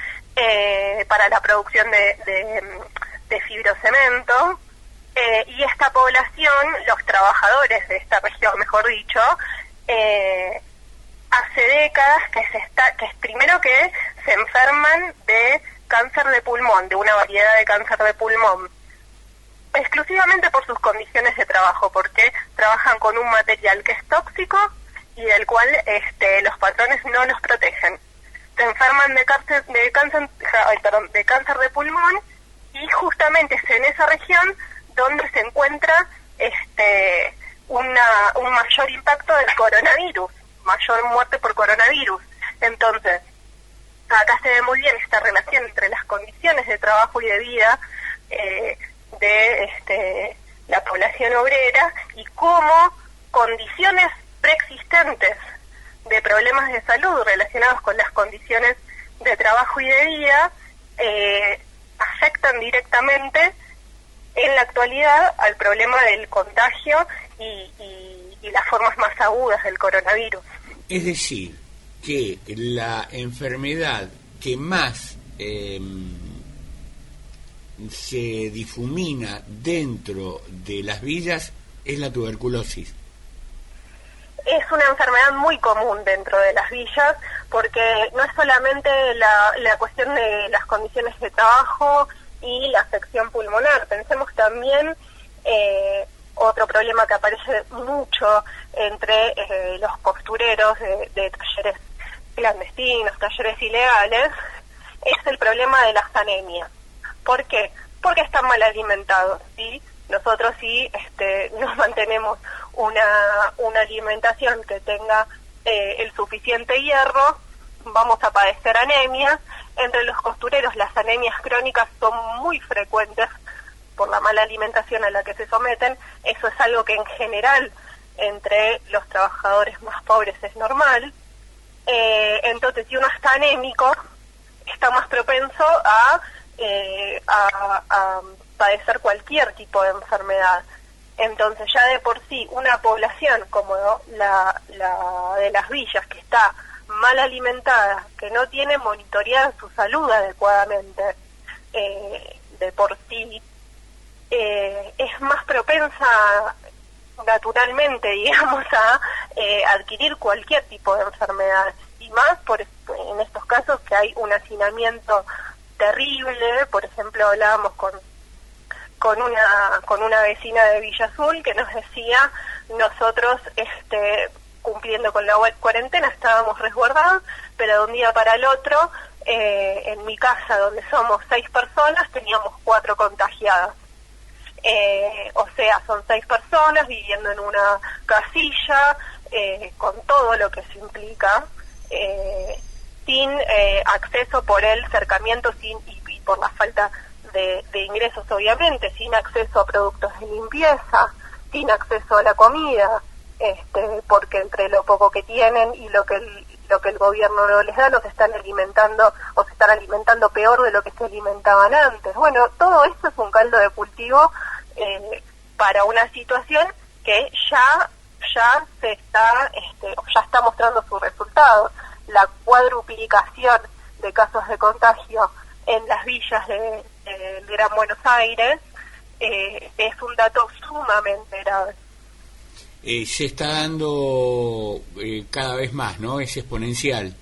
eh, para la producción de, de, de fibrocemento, eh, y esta población, los trabajadores de esta región, mejor dicho, eh, hace décadas que se está, que es primero que se enferman de cáncer de pulmón, de una variedad de cáncer de pulmón, exclusivamente por sus condiciones de trabajo, porque trabajan con un material que es tóxico y del cual este, los patrones no los protegen. Se enferman de cáncer de cáncer, ay, perdón, de cáncer de pulmón, y justamente es en esa región donde se encuentra este una un mayor impacto del coronavirus, mayor muerte por coronavirus. Entonces, acá se ve muy bien esta relación entre las condiciones de trabajo y de vida eh, de este, la población obrera, y cómo condiciones preexistentes de problemas de salud relacionados con las condiciones de trabajo y de vida eh, afectan directamente en la actualidad al problema del contagio y, y, y las formas más agudas del coronavirus. Es decir, que la enfermedad que más eh, se difumina dentro de las villas es la tuberculosis. Es una enfermedad muy común dentro de las villas, porque no es solamente la, la cuestión de las condiciones de trabajo y la afección pulmonar. Pensemos también eh, otro problema que aparece mucho entre eh, los costureros de, de talleres clandestinos, talleres ilegales, es el problema de las anemias. ¿Por qué? Porque están mal alimentados, ¿sí? Nosotros sí este, nos mantenemos una, una alimentación que tenga eh, el suficiente hierro, vamos a padecer anemias. Entre los costureros las anemias crónicas son muy frecuentes por la mala alimentación a la que se someten. Eso es algo que en general entre los trabajadores más pobres es normal. Eh, entonces, si uno está anémico, está más propenso a, eh, a, a padecer cualquier tipo de enfermedad. Entonces, ya de por sí, una población como la, la de las villas, que está mal alimentada, que no tiene monitoreada su salud adecuadamente, eh, de por sí, eh, es más propensa naturalmente, digamos, a eh, adquirir cualquier tipo de enfermedad, y más por en estos casos que hay un hacinamiento terrible. Por ejemplo, hablábamos con con una con una vecina de Villa Azul que nos decía, nosotros este cumpliendo con la cuarentena, estábamos resguardados, pero de un día para el otro, eh, en mi casa, donde somos seis personas, teníamos cuatro contagiadas. Eh, o sea, son seis personas viviendo en una casilla, eh, con todo lo que se implica, eh, sin eh, acceso por el cercamiento sin y, y por la falta de, de ingresos, obviamente, sin acceso a productos de limpieza, sin acceso a la comida, este, porque entre lo poco que tienen y lo que el, lo que el gobierno no les da, los están alimentando o se están alimentando peor de lo que se alimentaban antes. Bueno, todo esto es un caldo de cultivo eh, para una situación que ya ya se está este, ya está mostrando sus resultados. La cuadruplicación de casos de contagio en las villas de, de, del Gran Buenos Aires eh, es un dato sumamente grave. Eh, se está dando eh, cada vez más, ¿no? Es exponencial.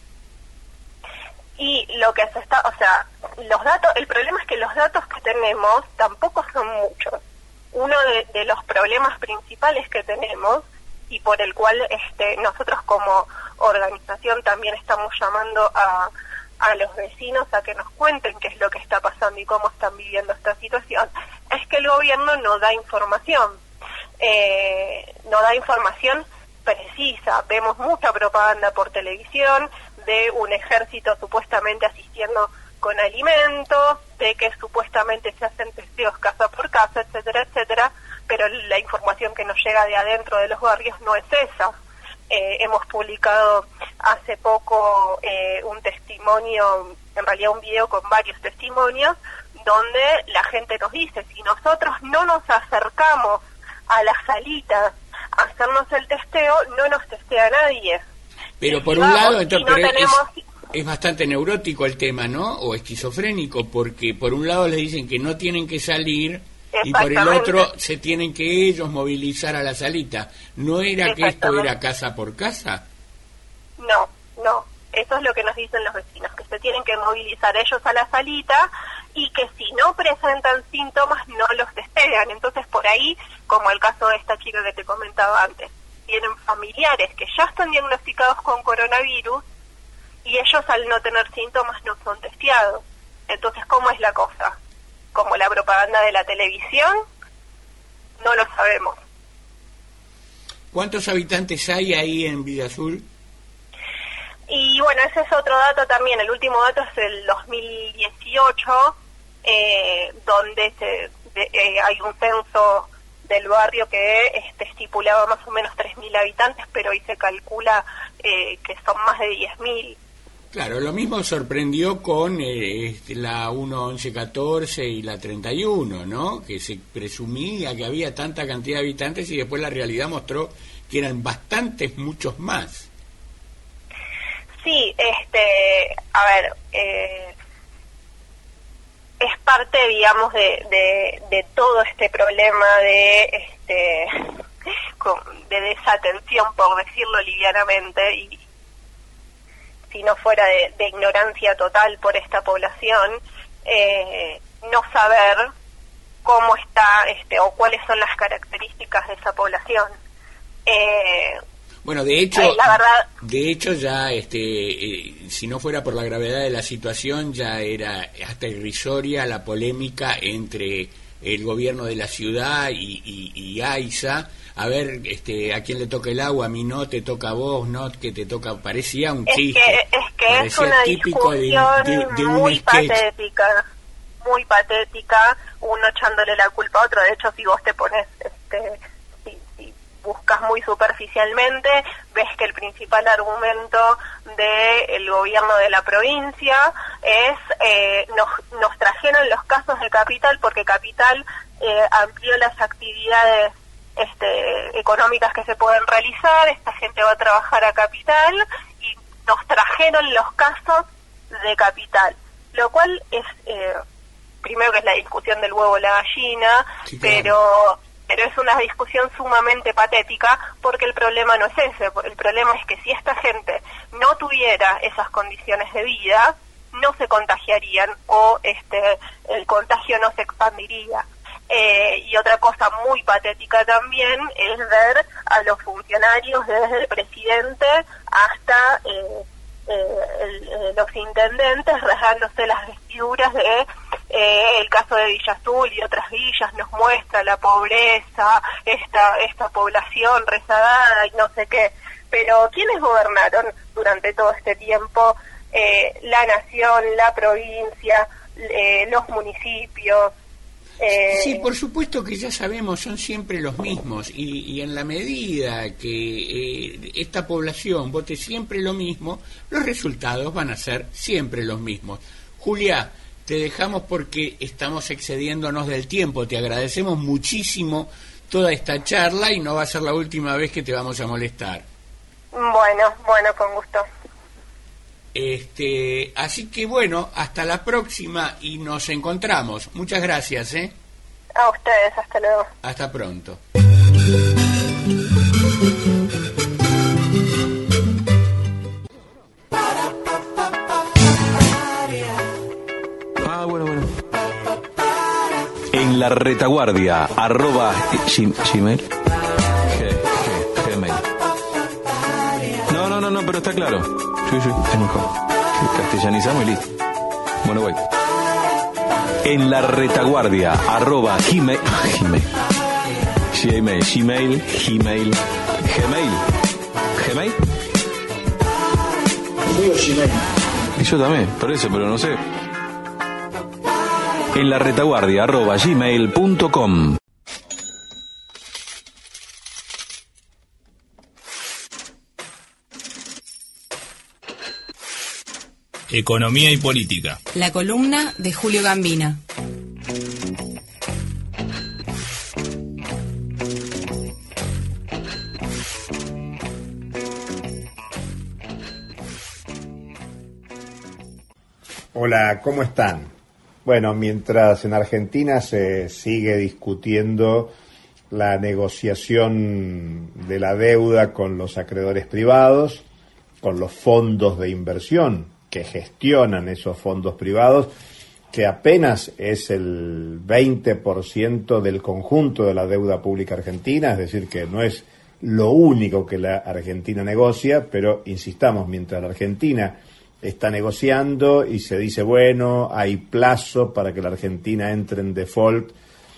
Y lo que se está, o sea, los datos, el problema es que los datos que tenemos tampoco son muchos. Uno de, de los problemas principales que tenemos y por el cual este, nosotros como organización también estamos llamando a, a los vecinos a que nos cuenten qué es lo que está pasando y cómo están viviendo esta situación, es que el gobierno no da información, eh, no da información precisa. Vemos mucha propaganda por televisión de un ejército supuestamente asistiendo con alimentos, de que supuestamente se hacen testeos casa por casa, etcétera, etcétera, pero la información que nos llega de adentro de los barrios no es esa. Eh, hemos publicado hace poco eh, un testimonio, en realidad un video con varios testimonios, donde la gente nos dice, si nosotros no nos acercamos a las salitas a hacernos el testeo, no nos testea nadie. Pero por y un vamos, lado, entonces, no pero tenemos... es, es bastante neurótico el tema, ¿no? O esquizofrénico, porque por un lado les dicen que no tienen que salir y por el otro se tienen que ellos movilizar a la salita. ¿No era que esto era casa por casa? No, no. Eso es lo que nos dicen los vecinos, que se tienen que movilizar ellos a la salita y que si no presentan síntomas no los testean. Entonces por ahí, como el caso de esta chica que te comentaba antes, tienen familiares que ya están diagnosticados con coronavirus y ellos al no tener síntomas no son testeados. Entonces, ¿cómo es la cosa? ¿Como la propaganda de la televisión? No lo sabemos. ¿Cuántos habitantes hay ahí en Villa Azul? Y bueno, ese es otro dato también. El último dato es el dos mil dieciocho, eh, donde se, de, eh, hay un censo del barrio que este, estipulaba más o menos tres mil habitantes, pero hoy se calcula eh, que son más de diez mil. Claro, lo mismo sorprendió con eh, la uno once catorce y la treinta y uno, ¿no? Que se presumía que había tanta cantidad de habitantes y después la realidad mostró que eran bastantes, muchos más. Sí, este, a ver, eh, es parte, digamos, de, de, de todo este problema de, este, de desatención, por decirlo livianamente, y si no fuera de, de ignorancia total por esta población, eh, no saber cómo está, este, o cuáles son las características de esa población. Eh, Bueno, de hecho, la verdad, de hecho ya, este, eh, si no fuera por la gravedad de la situación, ya era hasta irrisoria la polémica entre el gobierno de la ciudad y, y, y AISA. A ver, este, a quién le toca el agua, a mí no, te toca a vos, no, que te toca, parecía un es chiste. Que, es que es una típico discusión de, de, de muy un sketch. patética, muy patética, uno echándole la culpa a otro. De hecho, si vos te pones, este, si, si buscas muy superficialmente, ves que el principal argumento del gobierno de la provincia es eh, nos, nos trajeron los casos de Capital porque Capital eh, amplió las actividades este, económicas que se pueden realizar, esta gente va a trabajar a Capital y nos trajeron los casos de Capital, lo cual es, eh, primero que es la discusión del huevo o la gallina, sí, claro. pero pero es una discusión sumamente patética porque el problema no es ese, el problema es que si esta gente no tuviera esas condiciones de vida, no se contagiarían o este el contagio no se expandiría. Eh, y otra cosa muy patética también es ver a los funcionarios desde el presidente hasta eh, eh, el, eh, los intendentes rasgándose las vestiduras de eh, el caso de Villa Azul y otras villas. Nos muestra la pobreza, esta, esta población rezagada y no sé qué. Pero ¿quiénes gobernaron durante todo este tiempo? Eh, la nación, la provincia, eh, los municipios. Eh... Sí, por supuesto que ya sabemos, son siempre los mismos, y, y en la medida que eh, esta población vote siempre lo mismo, los resultados van a ser siempre los mismos. Julia, te dejamos porque estamos excediéndonos del tiempo, te agradecemos muchísimo toda esta charla y no va a ser la última vez que te vamos a molestar. Bueno, bueno, con gusto. Este, así que bueno, hasta la próxima y nos encontramos. Muchas gracias, ¿eh? A ustedes, hasta luego. Hasta pronto. Ah, bueno, bueno. En la retaguardia, arroba Gmail. Gmail. No, no, no, no, pero está claro. Sí, sí, es mejor. Castellanizamos y listo. Bueno, voy. En la retaguardia, arroba Gmail. Gmail. Gmail, Gmail, Gmail. Gmail. Gmail. Digo Gmail. Y yo también, por eso, pero no sé. En la retaguardia, arroba gmail punto com. Economía y política. La columna de Julio Gambina. Hola, ¿cómo están? Bueno, mientras en Argentina se sigue discutiendo la negociación de la deuda con los acreedores privados, con los fondos de inversión que gestionan esos fondos privados, que apenas es el veinte por ciento del conjunto de la deuda pública argentina, es decir, que no es lo único que la Argentina negocia, pero insistamos, mientras la Argentina está negociando y se dice, bueno, hay plazo para que la Argentina entre en default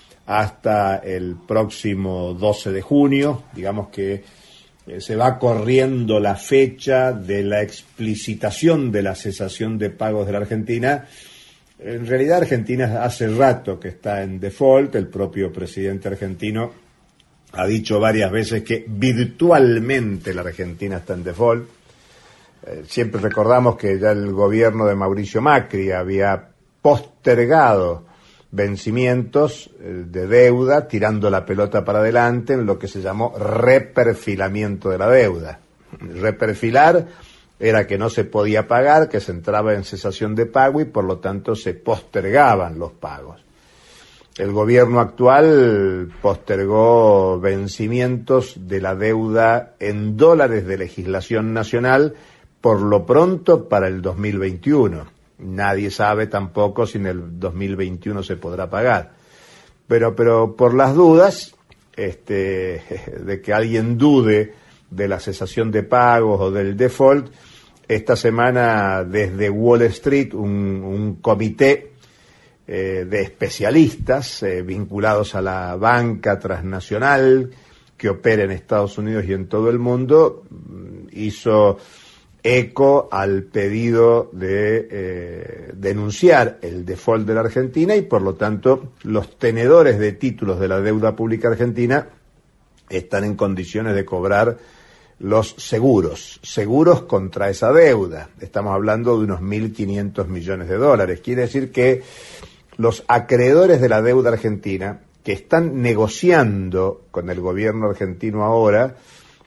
hasta el próximo doce de junio, digamos que se va corriendo la fecha de la explicitación de la cesación de pagos de la Argentina. En realidad Argentina hace rato que está en default. El propio presidente argentino ha dicho varias veces que virtualmente la Argentina está en default. Eh, siempre recordamos que ya el gobierno de Mauricio Macri había postergado vencimientos de deuda, tirando la pelota para adelante en lo que se llamó reperfilamiento de la deuda. Reperfilar era que no se podía pagar, que se entraba en cesación de pago y por lo tanto se postergaban los pagos. El gobierno actual postergó vencimientos de la deuda en dólares de legislación nacional por lo pronto para el dos mil veintiuno. Nadie sabe tampoco si en el dos mil veintiuno se podrá pagar. Pero, pero por las dudas este, de que alguien dude de la cesación de pagos o del default, esta semana desde Wall Street un, un comité eh, de especialistas eh, vinculados a la banca transnacional que opera en Estados Unidos y en todo el mundo hizo eco al pedido de eh, denunciar el default de la Argentina y por lo tanto los tenedores de títulos de la deuda pública argentina están en condiciones de cobrar los seguros, seguros contra esa deuda. Estamos hablando de unos mil quinientos millones de dólares. Quiere decir que los acreedores de la deuda argentina que están negociando con el gobierno argentino ahora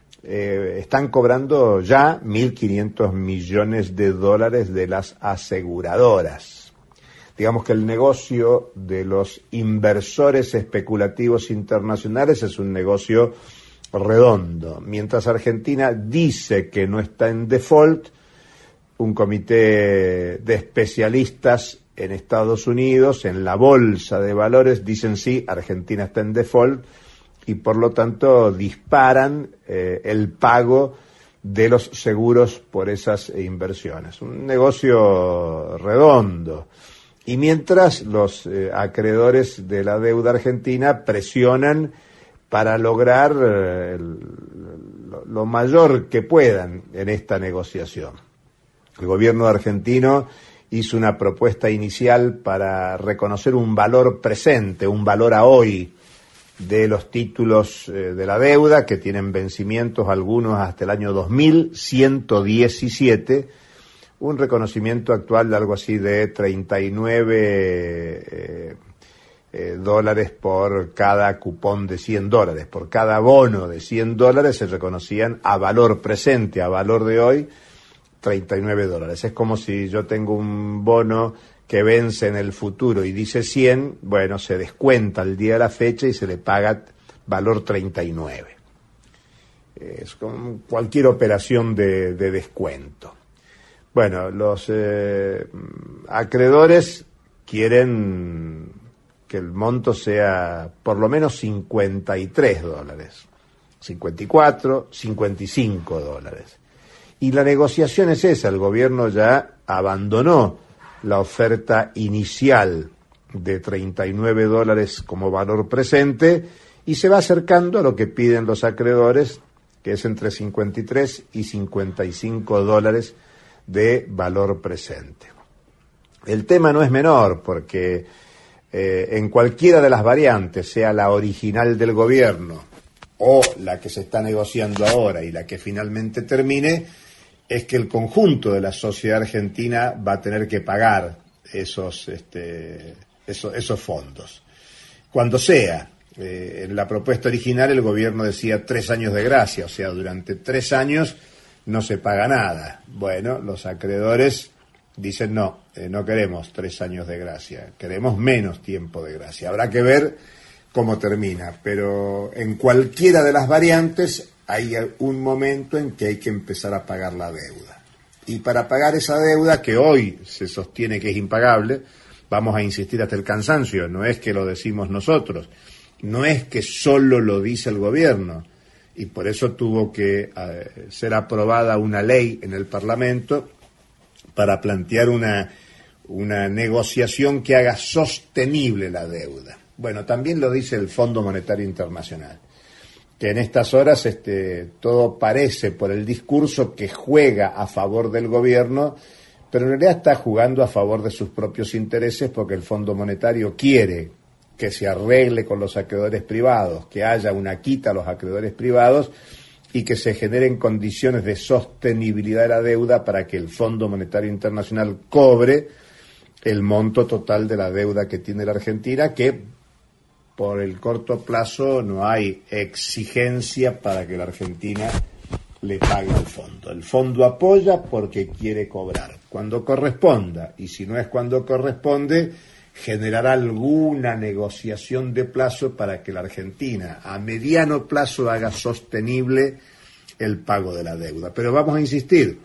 Eh, están cobrando ya mil quinientos millones de dólares de las aseguradoras. Digamos que el negocio de los inversores especulativos internacionales es un negocio redondo. Mientras Argentina dice que no está en default, un comité de especialistas en Estados Unidos, en la bolsa de valores, dicen sí, Argentina está en default, y por lo tanto disparan eh, el pago de los seguros por esas inversiones. Un negocio redondo. Y mientras los eh, acreedores de la deuda argentina presionan para lograr eh, el, lo, lo mayor que puedan en esta negociación. El gobierno argentino hizo una propuesta inicial para reconocer un valor presente, un valor a hoy de los títulos eh, de la deuda, que tienen vencimientos algunos hasta el año dos mil ciento diecisiete, un reconocimiento actual de algo así de treinta y nueve eh, eh, dólares por cada cupón de cien dólares. Por cada bono de cien dólares se reconocían a valor presente, a valor de hoy, treinta y nueve dólares. Es como si yo tengo un bono que vence en el futuro y dice cien, bueno, se descuenta el día de la fecha y se le paga valor treinta y nueve. Es como cualquier operación de, de descuento. Bueno, los eh, acreedores quieren que el monto sea por lo menos cincuenta y tres dólares, cincuenta y cuatro, cincuenta y cinco dólares. Y la negociación es esa, el gobierno ya abandonó la oferta inicial de treinta y nueve dólares como valor presente y se va acercando a lo que piden los acreedores, que es entre cincuenta y tres y cincuenta y cinco dólares de valor presente. El tema no es menor porque eh, en cualquiera de las variantes, sea la original del gobierno o la que se está negociando ahora y la que finalmente termine, es que el conjunto de la sociedad argentina va a tener que pagar esos, este, esos, esos fondos. Cuando sea, eh, en la propuesta original el gobierno decía tres años de gracia, o sea, durante tres años no se paga nada. Bueno, los acreedores dicen no, eh, no queremos tres años de gracia, queremos menos tiempo de gracia. Habrá que ver cómo termina, pero en cualquiera de las variantes hay un momento en que hay que empezar a pagar la deuda. Y para pagar esa deuda, que hoy se sostiene que es impagable, vamos a insistir hasta el cansancio, no es que lo decimos nosotros, no es que solo lo dice el gobierno, y por eso tuvo que eh, ser aprobada una ley en el Parlamento para plantear una, una negociación que haga sostenible la deuda. Bueno, también lo dice el Fondo Monetario Internacional, que en estas horas este, todo parece por el discurso que juega a favor del gobierno, pero en realidad está jugando a favor de sus propios intereses porque el Fondo Monetario quiere que se arregle con los acreedores privados, que haya una quita a los acreedores privados y que se generen condiciones de sostenibilidad de la deuda para que el Fondo Monetario Internacional cobre el monto total de la deuda que tiene la Argentina, que por el corto plazo no hay exigencia para que la Argentina le pague al fondo. El fondo apoya porque quiere cobrar cuando corresponda, y si no es cuando corresponde, generará alguna negociación de plazo para que la Argentina a mediano plazo haga sostenible el pago de la deuda. Pero vamos a insistir,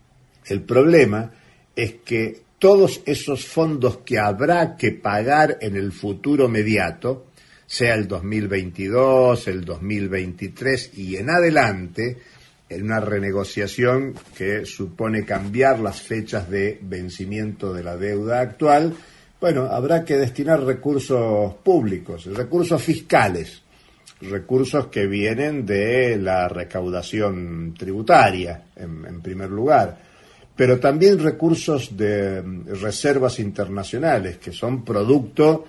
el problema es que todos esos fondos que habrá que pagar en el futuro inmediato, sea el dos mil veintidós, el dos mil veintitrés y en adelante, en una renegociación que supone cambiar las fechas de vencimiento de la deuda actual, bueno, habrá que destinar recursos públicos, recursos fiscales, recursos que vienen de la recaudación tributaria, en, en primer lugar, pero también recursos de reservas internacionales, que son producto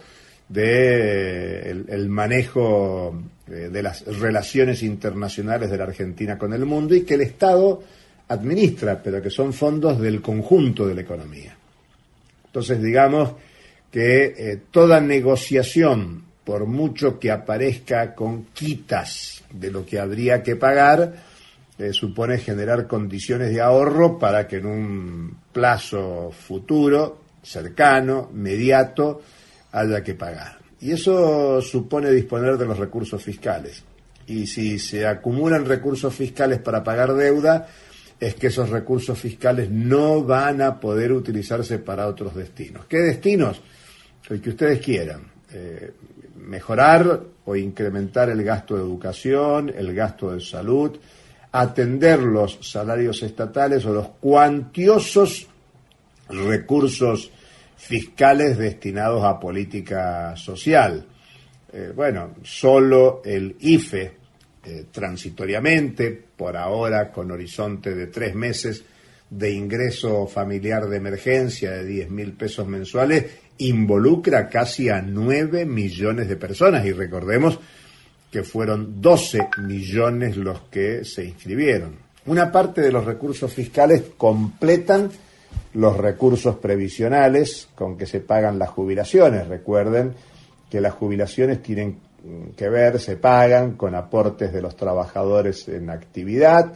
de el, el manejo de las relaciones internacionales de la Argentina con el mundo y que el Estado administra, pero que son fondos del conjunto de la economía. Entonces, digamos que eh, toda negociación, por mucho que aparezca con quitas de lo que habría que pagar, eh, supone generar condiciones de ahorro para que en un plazo futuro, cercano, inmediato, haya que pagar. Y eso supone disponer de los recursos fiscales. Y si se acumulan recursos fiscales para pagar deuda, es que esos recursos fiscales no van a poder utilizarse para otros destinos. ¿Qué destinos? El que ustedes quieran. Eh, mejorar o incrementar el gasto de educación, el gasto de salud, atender los salarios estatales o los cuantiosos recursos fiscales destinados a política social. Eh, bueno, solo el I F E, eh, transitoriamente, por ahora con horizonte de tres meses de ingreso familiar de emergencia de diez mil pesos mensuales, involucra casi a nueve millones de personas, y recordemos que fueron doce millones los que se inscribieron. Una parte de los recursos fiscales completan los recursos previsionales con que se pagan las jubilaciones. Recuerden que las jubilaciones tienen que ver, se pagan con aportes de los trabajadores en actividad,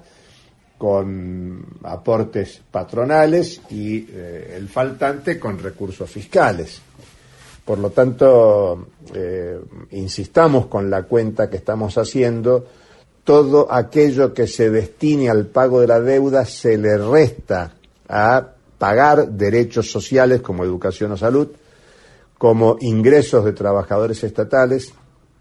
con aportes patronales y eh, el faltante con recursos fiscales. Por lo tanto, eh, insistamos con la cuenta que estamos haciendo, todo aquello que se destine al pago de la deuda se le resta a pagar derechos sociales como educación o salud, como ingresos de trabajadores estatales,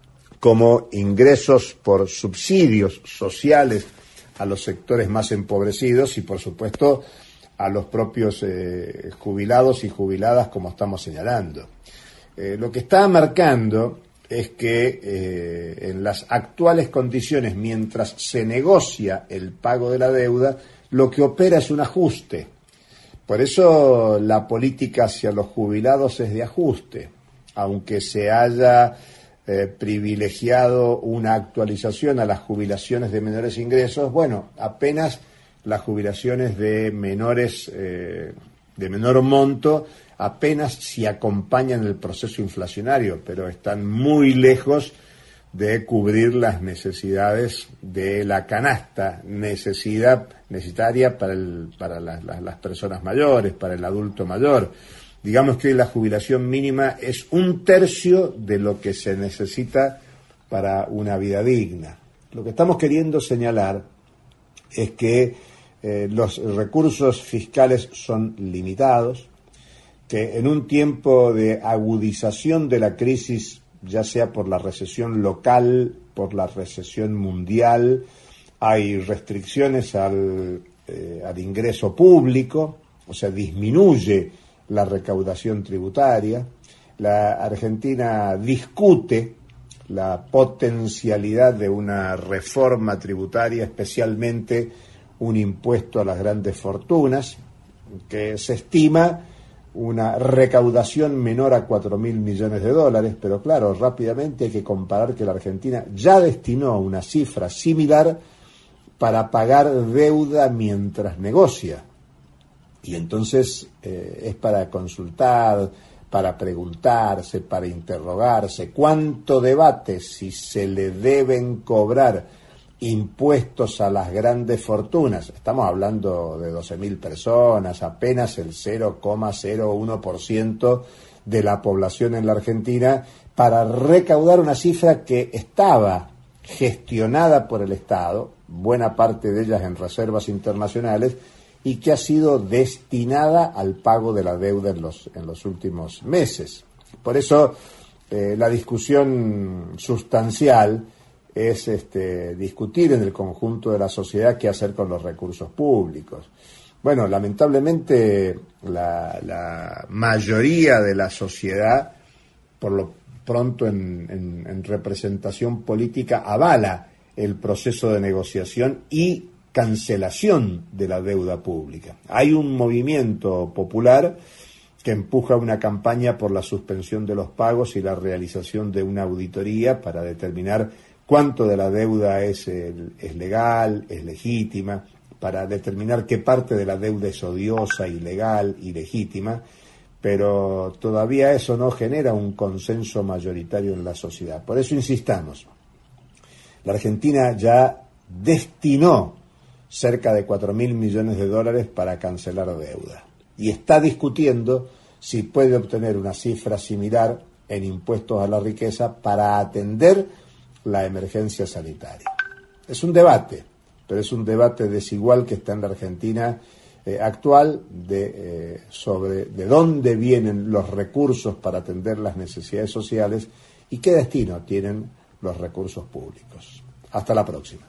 como ingresos por subsidios sociales a los sectores más empobrecidos y, por supuesto, a los propios eh, jubilados y jubiladas, como estamos señalando. Eh, lo que está marcando es que eh, en las actuales condiciones, mientras se negocia el pago de la deuda, lo que opera es un ajuste. Por eso la política hacia los jubilados es de ajuste, aunque se haya eh, privilegiado una actualización a las jubilaciones de menores ingresos. Bueno, apenas las jubilaciones de menores eh, de menor monto apenas si acompañan el proceso inflacionario, pero están muy lejos de cubrir las necesidades de la canasta, necesidad necesaria para, el, para las, las, las personas mayores, para el adulto mayor. Digamos que hoy la jubilación mínima es un tercio de lo que se necesita para una vida digna. Lo que estamos queriendo señalar es que eh, los recursos fiscales son limitados, que en un tiempo de agudización de la crisis, ya sea por la recesión local, por la recesión mundial, hay restricciones al, eh, al ingreso público, o sea, disminuye la recaudación tributaria. La Argentina discute la potencialidad de una reforma tributaria, especialmente un impuesto a las grandes fortunas, que se estima una recaudación menor a cuatro mil millones de dólares, pero claro, rápidamente hay que comparar que la Argentina ya destinó una cifra similar para pagar deuda mientras negocia. Y entonces eh, es para consultar, para preguntarse, para interrogarse, cuánto debate si se le deben cobrar impuestos a las grandes fortunas. Estamos hablando de doce mil personas, apenas el cero coma cero uno por ciento de la población en la Argentina, para recaudar una cifra que estaba gestionada por el Estado, buena parte de ellas en reservas internacionales, y que ha sido destinada al pago de la deuda en los, en los últimos meses. Por eso eh, la discusión sustancial es este, discutir en el conjunto de la sociedad qué hacer con los recursos públicos. Bueno, lamentablemente la, la mayoría de la sociedad, por lo pronto en, en, en representación política, avala el proceso de negociación y cancelación de la deuda pública. Hay un movimiento popular que empuja una campaña por la suspensión de los pagos y la realización de una auditoría para determinar cuánto de la deuda es, el, es legal, es legítima, para determinar qué parte de la deuda es odiosa, ilegal, ilegítima, pero todavía eso no genera un consenso mayoritario en la sociedad. Por eso insistamos, la Argentina ya destinó cerca de cuatro mil millones de dólares para cancelar deuda y está discutiendo si puede obtener una cifra similar en impuestos a la riqueza para atender la emergencia sanitaria. Es un debate, pero es un debate desigual que está en la Argentina eh, actual de, eh, sobre de dónde vienen los recursos para atender las necesidades sociales y qué destino tienen los recursos públicos. Hasta la próxima.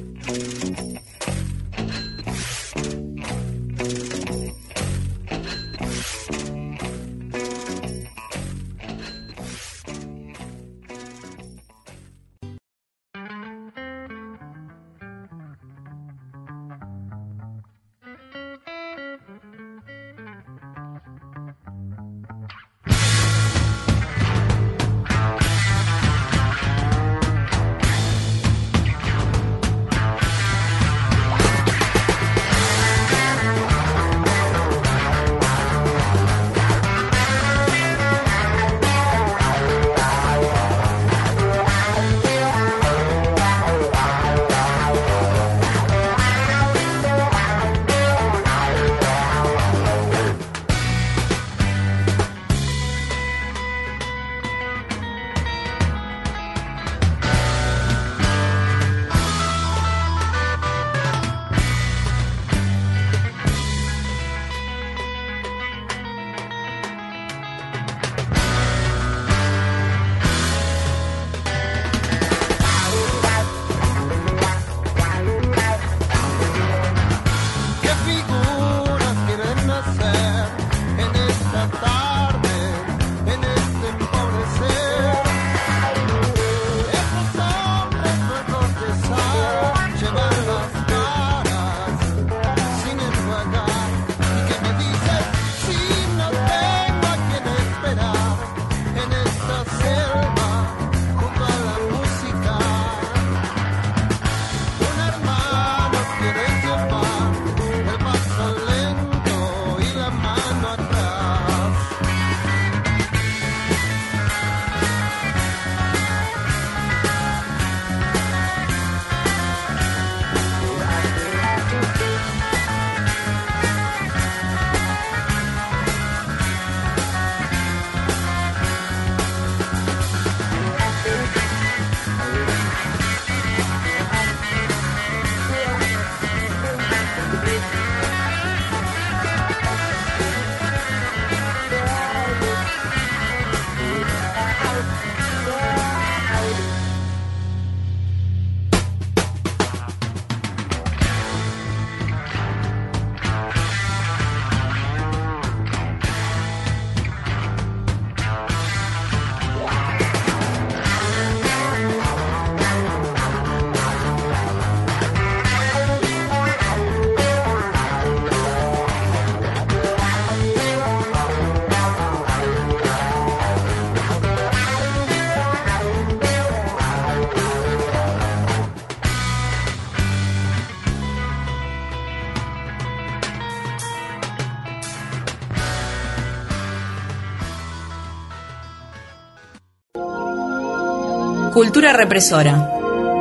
Cultura represora.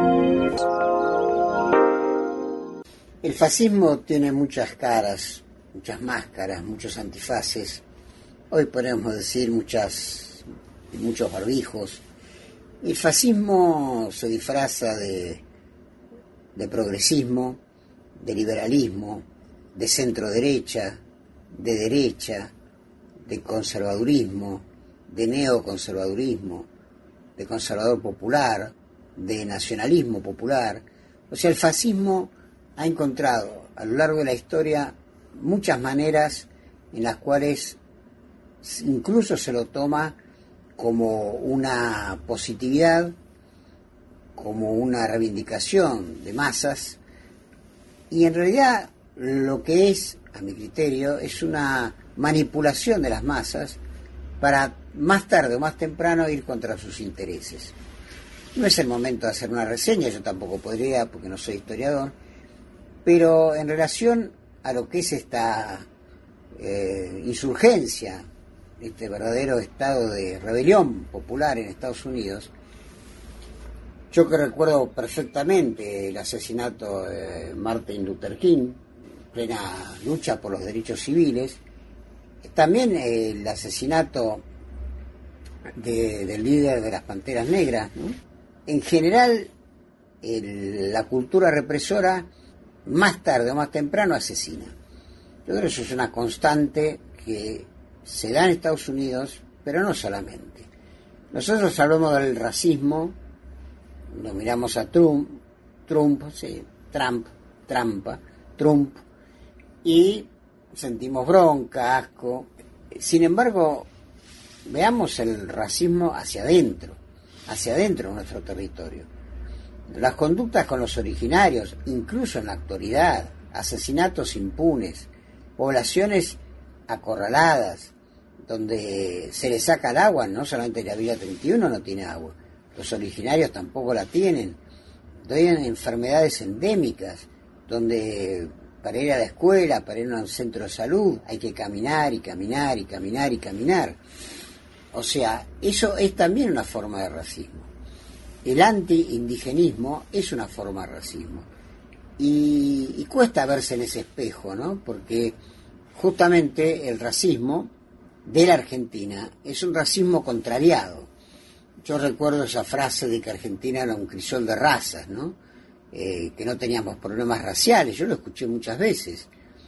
El fascismo tiene muchas caras, muchas máscaras, muchos antifaces. Hoy podemos decir muchas, muchos barbijos. El fascismo se disfraza de, de progresismo, de liberalismo, de centro derecha, de derecha, de conservadurismo, de neoconservadurismo, de conservador popular, de nacionalismo popular. O sea, el fascismo ha encontrado a lo largo de la historia muchas maneras en las cuales incluso se lo toma como una positividad, como una reivindicación de masas, y en realidad lo que es, a mi criterio, es una manipulación de las masas para más tarde o más temprano ir contra sus intereses. No es el momento de hacer una reseña, yo tampoco podría porque no soy historiador, pero en relación a lo que es esta eh, insurgencia, este verdadero estado de rebelión popular en Estados Unidos, yo que recuerdo perfectamente el asesinato de Martin Luther King, plena lucha por los derechos civiles, también el asesinato de, del líder de las Panteras Negras, ¿no? En general, el, la cultura represora más tarde o más temprano asesina. Yo creo que eso es una constante que se da en Estados Unidos, pero no solamente. Nosotros hablamos del racismo, nos miramos a Trump, Trump, sí, Trump, Trampa, Trump, y sentimos bronca, asco. Sin embargo, veamos el racismo hacia adentro, hacia adentro de nuestro territorio. Las conductas con los originarios, incluso en la actualidad, asesinatos impunes, poblaciones acorraladas, donde se le saca el agua, no solamente la Villa treinta y uno no tiene agua, los originarios tampoco la tienen, donde hay enfermedades endémicas, donde para ir a la escuela, para ir a un centro de salud, hay que caminar y caminar y caminar y caminar. O sea, eso es también una forma de racismo. El anti-indigenismo es una forma de racismo. Y, y cuesta verse en ese espejo, ¿no? Porque justamente el racismo de la Argentina es un racismo contrariado. Yo recuerdo esa frase de que Argentina era un crisol de razas, ¿no? Eh, que no teníamos problemas raciales. Yo lo escuché muchas veces.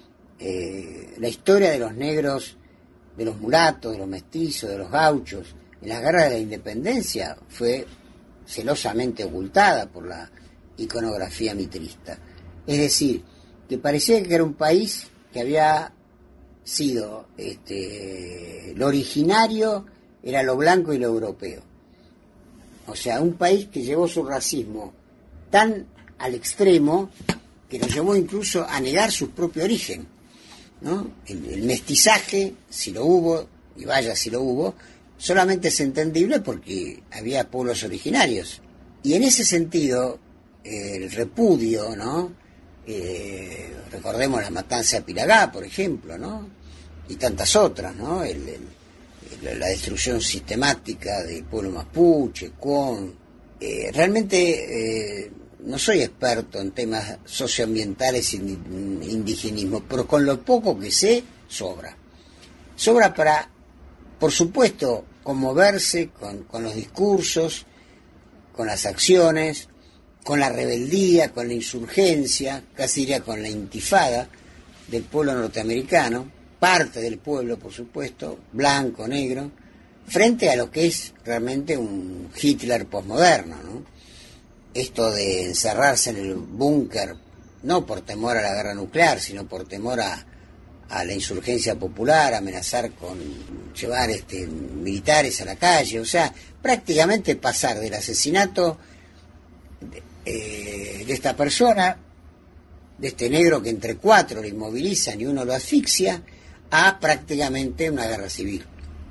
Eh, la historia de los negros, de los mulatos, de los mestizos, de los gauchos, en las guerras de la independencia fue celosamente ocultada por la iconografía mitrista. Es decir, que parecía que era un país que había sido, este, lo originario era lo blanco y lo europeo. O sea, un país que llevó su racismo tan al extremo que lo llevó incluso a negar su propio origen, ¿no? El, el mestizaje, si lo hubo, y vaya si lo hubo, solamente es entendible porque había pueblos originarios. Y en ese sentido, eh, el repudio, ¿no? Eh, recordemos la matanza de Pilagá, por ejemplo, ¿no? Y tantas otras, ¿no? El, el, el, la destrucción sistemática del pueblo mapuche, Cuón. Eh, realmente eh, no soy experto en temas socioambientales y indigenismo, pero con lo poco que sé, sobra. Sobra para, por supuesto, conmoverse con, con los discursos, con las acciones, con la rebeldía, con la insurgencia, casi diría con la intifada del pueblo norteamericano, parte del pueblo, por supuesto, blanco, negro, frente a lo que es realmente un Hitler posmoderno, ¿no? Esto de encerrarse en el búnker, no por temor a la guerra nuclear, sino por temor a, a la insurgencia popular, amenazar con llevar este, militares a la calle, o sea, prácticamente pasar del asesinato de, eh, de esta persona, de este negro que entre cuatro lo inmovilizan y uno lo asfixia, a prácticamente una guerra civil.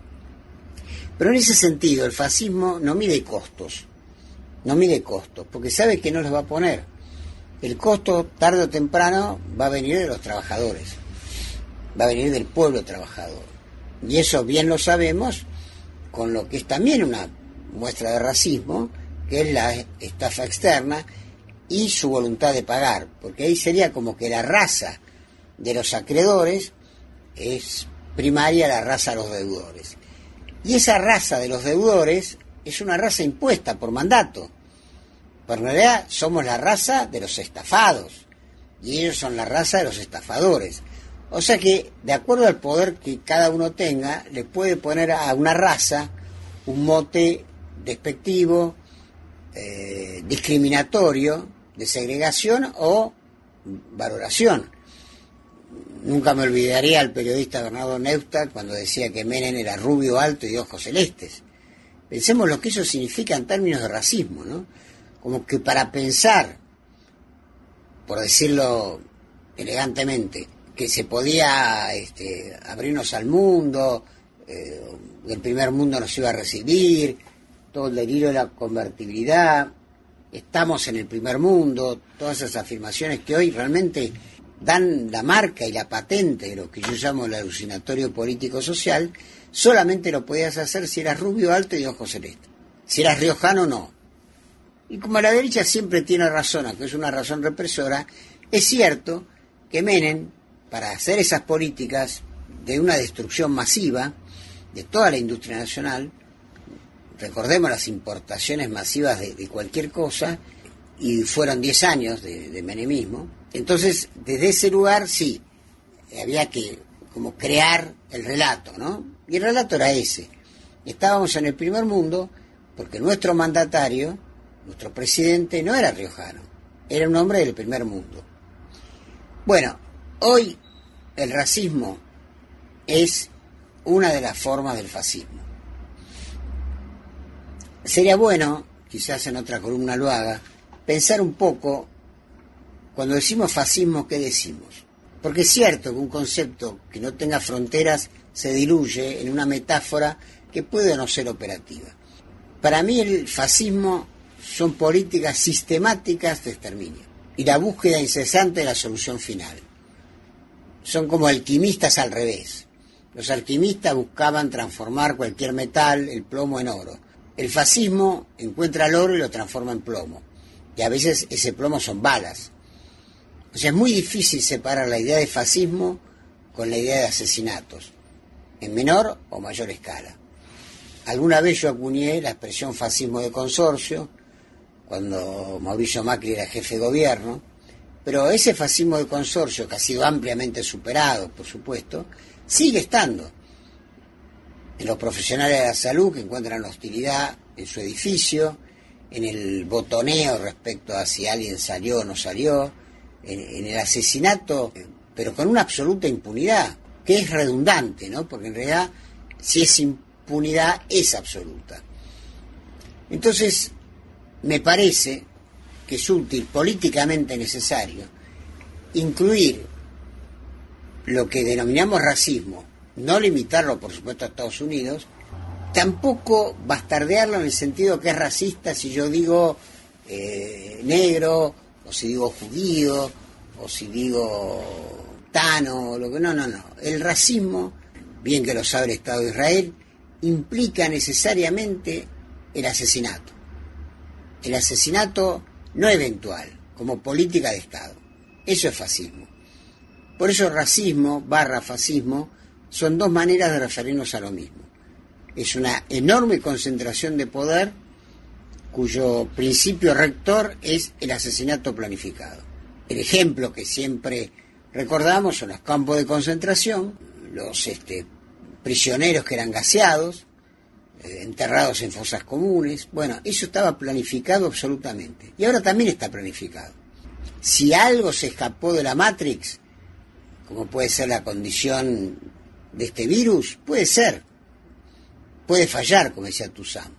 Pero en ese sentido el fascismo no mide costos, no mide costos, porque sabe que no los va a poner. El costo tarde o temprano va a venir de los trabajadores, va a venir del pueblo trabajador. Y eso bien lo sabemos con lo que es también una muestra de racismo, que es la estafa externa y su voluntad de pagar, porque ahí sería como que la raza de los acreedores es primaria la raza de los deudores. Y esa raza de los deudores es una raza impuesta por mandato. Pero en realidad somos la raza de los estafados y ellos son la raza de los estafadores. O sea que, de acuerdo al poder que cada uno tenga, le puede poner a una raza un mote despectivo, eh, discriminatorio, de segregación o valoración. Nunca me olvidaría al periodista Bernardo Neustadt cuando decía que Menem era rubio, alto y de ojos celestes. Pensemos lo que eso significa en términos de racismo, ¿no? Como que para pensar, por decirlo elegantemente, que se podía este, abrirnos al mundo, eh, el primer mundo nos iba a recibir, todo el delirio de la convertibilidad, estamos en el primer mundo, todas esas afirmaciones que hoy realmente dan la marca y la patente de lo que yo llamo el alucinatorio político-social, solamente lo podías hacer si eras rubio, alto y de ojos celestes. Si eras riojano, no. Y como la derecha siempre tiene razón, aunque es una razón represora, es cierto que Menem, para hacer esas políticas de una destrucción masiva de toda la industria nacional, recordemos las importaciones masivas de, de cualquier cosa, y fueron diez años de, de menemismo. Entonces, desde ese lugar, sí, había que como crear el relato, ¿no? Y el relato era ese. Estábamos en el primer mundo porque nuestro mandatario, nuestro presidente, no era riojano, era un hombre del primer mundo. Bueno, hoy el racismo es una de las formas del fascismo. Sería bueno, quizás en otra columna lo haga, pensar un poco, cuando decimos fascismo, ¿qué decimos? Porque es cierto que un concepto que no tenga fronteras se diluye en una metáfora que puede o no ser operativa. Para mí el fascismo son políticas sistemáticas de exterminio y la búsqueda incesante de la solución final. Son como alquimistas al revés. Los alquimistas buscaban transformar cualquier metal, el plomo, en oro. El fascismo encuentra el oro y lo transforma en plomo. Y a veces ese plomo son balas. O sea, es muy difícil separar la idea de fascismo con la idea de asesinatos, en menor o mayor escala. Alguna vez yo acuñé la expresión fascismo de consorcio, cuando Mauricio Macri era jefe de gobierno, pero ese fascismo de consorcio, que ha sido ampliamente superado, por supuesto, sigue estando en los profesionales de la salud que encuentran hostilidad en su edificio, en el botoneo respecto a si alguien salió o no salió, en, en el asesinato, pero con una absoluta impunidad, que es redundante, ¿no? Porque en realidad, si es impunidad, es absoluta. Entonces, me parece que es útil, políticamente necesario, incluir lo que denominamos racismo, no limitarlo, por supuesto, a Estados Unidos, tampoco bastardearlo en el sentido que es racista si yo digo eh, negro, o si digo judío, o si digo tano, o lo que no, no, no. El racismo, bien que lo sabe el Estado de Israel, implica necesariamente el asesinato. El asesinato no eventual, como política de Estado. Eso es fascismo. Por eso racismo barra fascismo son dos maneras de referirnos a lo mismo. Es una enorme concentración de poder cuyo principio rector es el asesinato planificado. El ejemplo que siempre recordamos son los campos de concentración, los este, prisioneros que eran gaseados, eh, enterrados en fosas comunes. Bueno, eso estaba planificado absolutamente. Y ahora también está planificado. Si algo se escapó de la Matrix, como puede ser la condición de este virus, puede ser. Puede fallar, como decía Toussaint.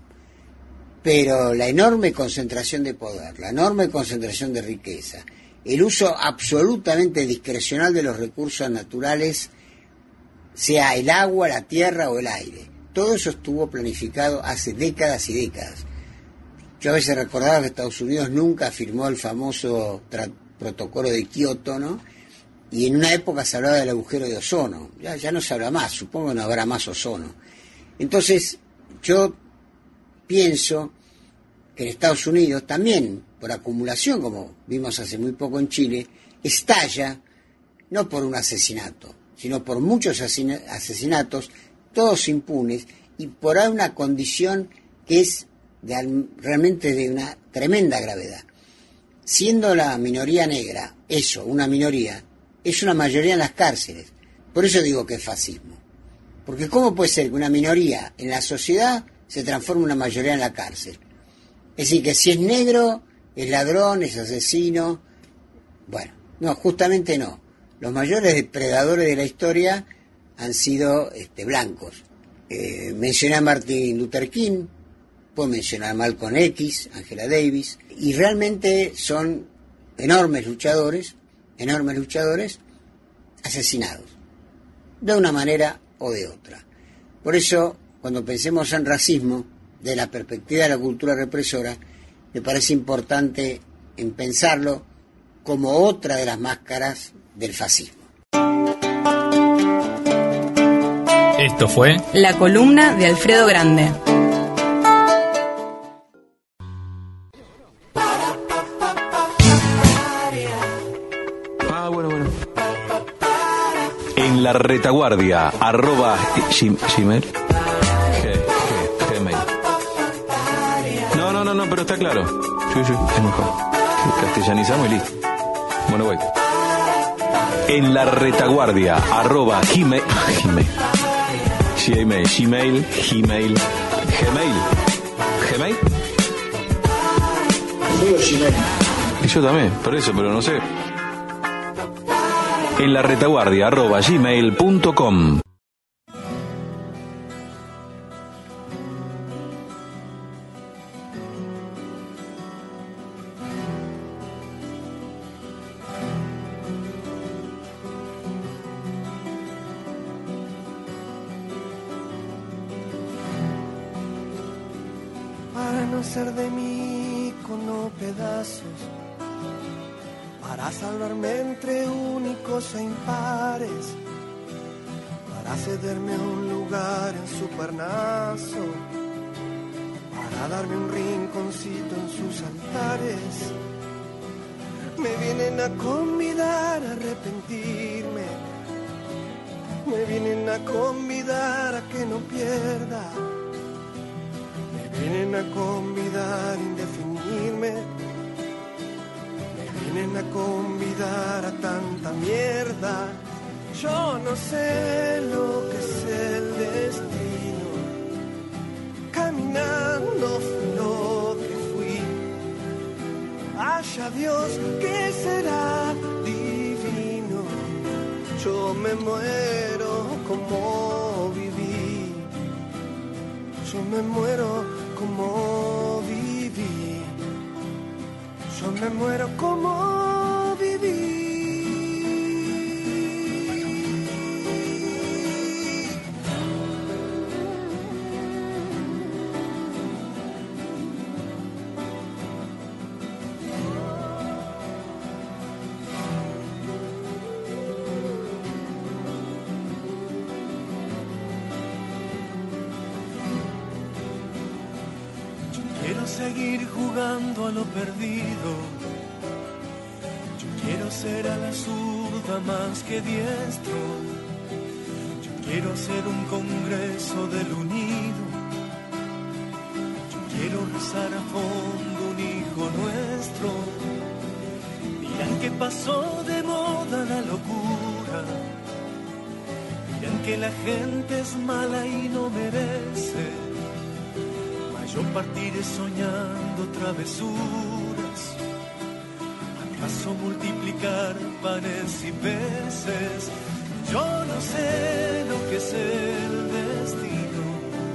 Pero la enorme concentración de poder, la enorme concentración de riqueza, el uso absolutamente discrecional de los recursos naturales, sea el agua, la tierra o el aire, todo eso estuvo planificado hace décadas y décadas. Yo a veces recordaba que Estados Unidos nunca firmó el famoso tra- protocolo de Kioto, ¿no? Y en una época se hablaba del agujero de ozono, ya, ya no se habla más, supongo que no habrá más ozono. Entonces, yo pienso que en Estados Unidos también, por acumulación, como vimos hace muy poco en Chile, estalla, no por un asesinato, sino por muchos asesinatos, todos impunes, y por una condición que es de, realmente de una tremenda gravedad. Siendo la minoría negra, eso, una minoría, es una mayoría en las cárceles. Por eso digo que es fascismo. Porque ¿cómo puede ser que una minoría en la sociedad se transforme en una mayoría en la cárcel? Es decir, que si es negro, es ladrón, es asesino. Bueno, no, justamente no. Los mayores depredadores de la historia han sido este, blancos. Eh, mencioné a Martin Luther King, puedo mencionar a Malcolm X, Angela Davis, y realmente son enormes luchadores, enormes luchadores, asesinados, de una manera o de otra. Por eso, cuando pensemos en racismo, de la perspectiva de la cultura represora, me parece importante en pensarlo como otra de las máscaras del fascismo. Esto fue La columna de Alfredo Grande. Ah, bueno, bueno. En la retaguardia, arroba Gmail. No, no, no, no, pero está claro. Sí, sí, es mejor. Castellanizamos y listo. Bueno, voy. En la retaguardia, arroba gmail, gmail, gmail, gmail, gmail, gmail, gmail. Y yo también, por eso, pero no sé. En la retaguardia, arroba gmail punto com. Ser de mí con no pedazos, para salvarme entre únicos e impares, para cederme a un lugar en su parnaso, para darme un rinconcito en sus altares. Me vienen a convidar a arrepentirme, me vienen a convidar a que no pierda. Vienen a convidar a indefinirme, me vienen a convidar a tanta mierda. Yo no sé lo que es el destino, caminando fui lo que fui. Haya Dios que será divino, yo me muero como viví, yo me muero como viví, yo me muero como viví. Seguir jugando a lo perdido. Yo quiero ser a la zurda más que diestro. Yo quiero ser un congreso del unido. Yo quiero rezar a fondo un hijo nuestro. Dirán que pasó de moda la locura. Dirán que la gente es mala y no merece. Yo partiré soñando travesuras, acaso multiplicar panes y peces. Yo no sé lo que es el destino,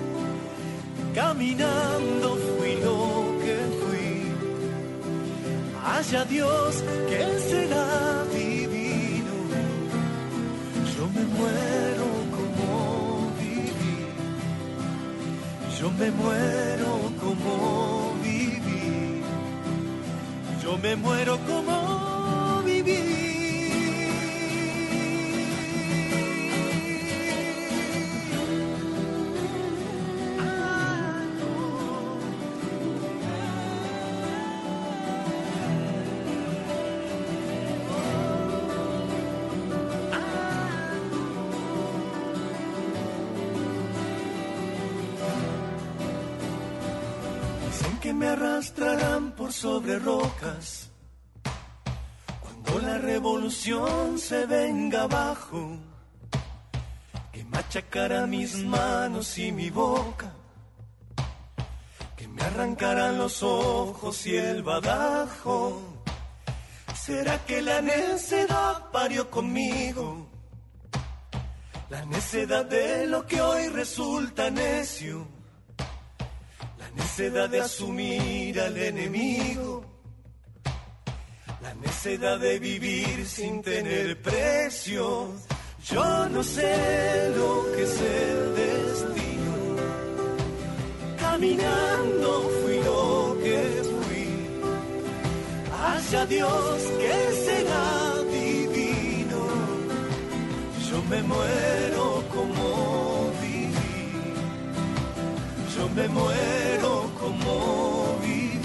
caminando fui lo que fui. Haya Dios que será divino, yo me muero como viví, yo me muero como viví, yo me muero como viví. Me arrastrarán por sobre rocas cuando la revolución se venga abajo, que machacará mis manos y mi boca, que me arrancarán los ojos y el badajo. ¿Será que la necedad parió conmigo? La necedad de lo que hoy resulta necio, necedad de asumir al enemigo, la necedad de vivir sin tener precio. Yo no sé lo que es el destino, caminando fui lo que fui. Haya Dios que será divino, yo me muero como viví, yo me muero como viví,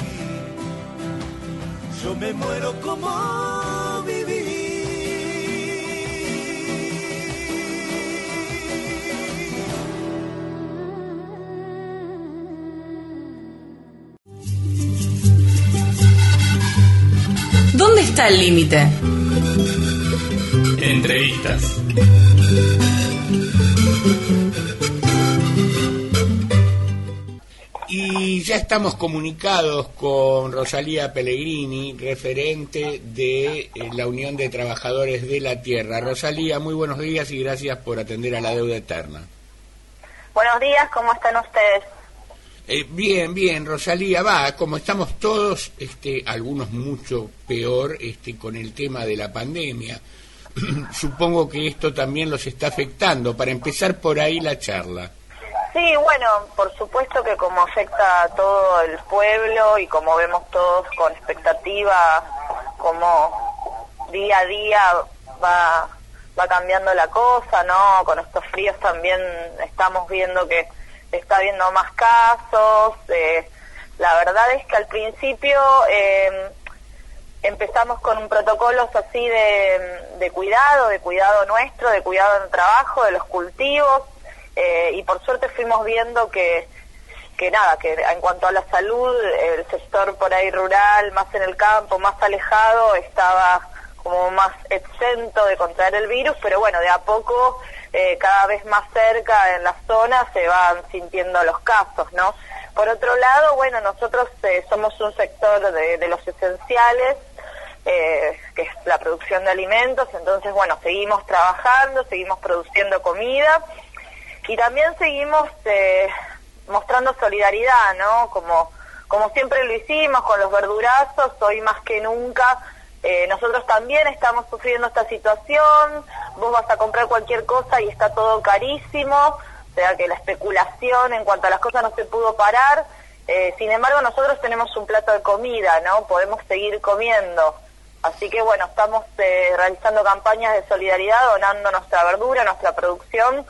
yo me muero como viví. Entrevista al límite. Entrevistas. Y ya estamos comunicados con Rosalía Pellegrini, referente de eh, la Unión de Trabajadores de la Tierra. Rosalía, muy buenos días y gracias por atender a La Deuda Eterna. Buenos días, ¿cómo están ustedes? Eh, bien, bien, Rosalía, va, como estamos todos, este, algunos mucho peor, este, con el tema de la pandemia. Supongo que esto también los está afectando. Para empezar por ahí la charla. Sí, bueno, por supuesto que como afecta a todo el pueblo y como vemos todos con expectativa, como día a día va va cambiando la cosa, ¿no? Con estos fríos también estamos viendo que está habiendo más casos. Eh, la verdad es que al principio eh, empezamos con un protocolos así de, de cuidado, de cuidado nuestro, de cuidado en el trabajo, de los cultivos. Eh, y por suerte fuimos viendo que, que nada, que en cuanto a la salud, el sector por ahí rural, más en el campo, más alejado, estaba como más exento de contraer el virus, pero bueno, de a poco, eh, cada vez más cerca en la zona se van sintiendo los casos, ¿no? Por otro lado, bueno, nosotros eh, somos un sector de, de los esenciales, eh, que es la producción de alimentos, entonces bueno, seguimos trabajando, seguimos produciendo comida, y también seguimos eh, mostrando solidaridad, ¿no? Como, como siempre lo hicimos con los verdurazos, hoy más que nunca eh, nosotros también estamos sufriendo esta situación. Vos vas a comprar cualquier cosa y está todo carísimo, o sea que la especulación en cuanto a las cosas no se pudo parar. Eh, sin embargo, nosotros tenemos un plato de comida, ¿no? Podemos seguir comiendo. Así que bueno, estamos eh, realizando campañas de solidaridad, donando nuestra verdura, nuestra producción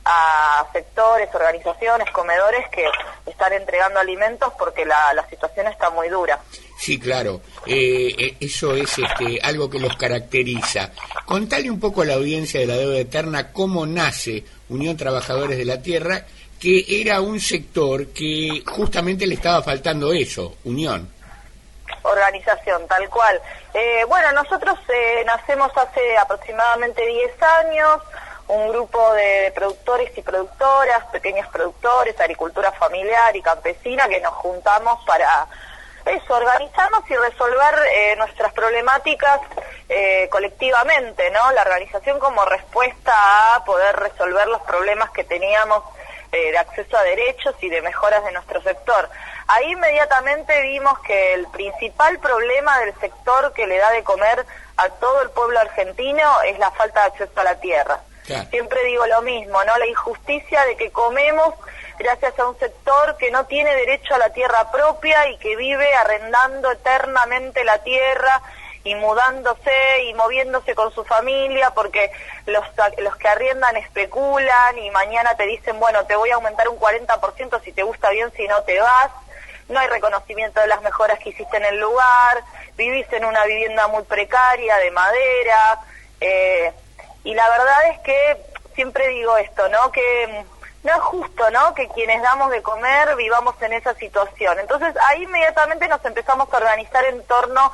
a sectores, organizaciones, comedores que están entregando alimentos porque la, la situación está muy dura. Sí, claro, eh, eso es este, algo que los caracteriza. Contale un poco a la audiencia de La Deuda Eterna cómo nace Unión Trabajadores de la Tierra, que era un sector que justamente le estaba faltando eso, unión. Organización, tal cual. Eh, bueno, nosotros eh, nacemos hace aproximadamente diez años, un grupo de productores y productoras, pequeños productores, agricultura familiar y campesina, que nos juntamos para eso, organizarnos y resolver eh, nuestras problemáticas eh, colectivamente, ¿no? La organización como respuesta a poder resolver los problemas que teníamos eh, de acceso a derechos y de mejoras de nuestro sector. Ahí inmediatamente vimos que el principal problema del sector que le da de comer a todo el pueblo argentino es la falta de acceso a la tierra. Claro. Siempre digo lo mismo, ¿no? La injusticia de que comemos gracias a un sector que no tiene derecho a la tierra propia y que vive arrendando eternamente la tierra y mudándose y moviéndose con su familia porque los, los que arriendan especulan y mañana te dicen, bueno, te voy a aumentar un cuarenta por ciento si te gusta bien, si no te vas. No hay reconocimiento de las mejoras que hiciste en el lugar, vivís en una vivienda muy precaria de madera, eh, y la verdad es que siempre digo esto, ¿no? Que no es justo, ¿no? Que quienes damos de comer vivamos en esa situación. Entonces ahí inmediatamente nos empezamos a organizar en torno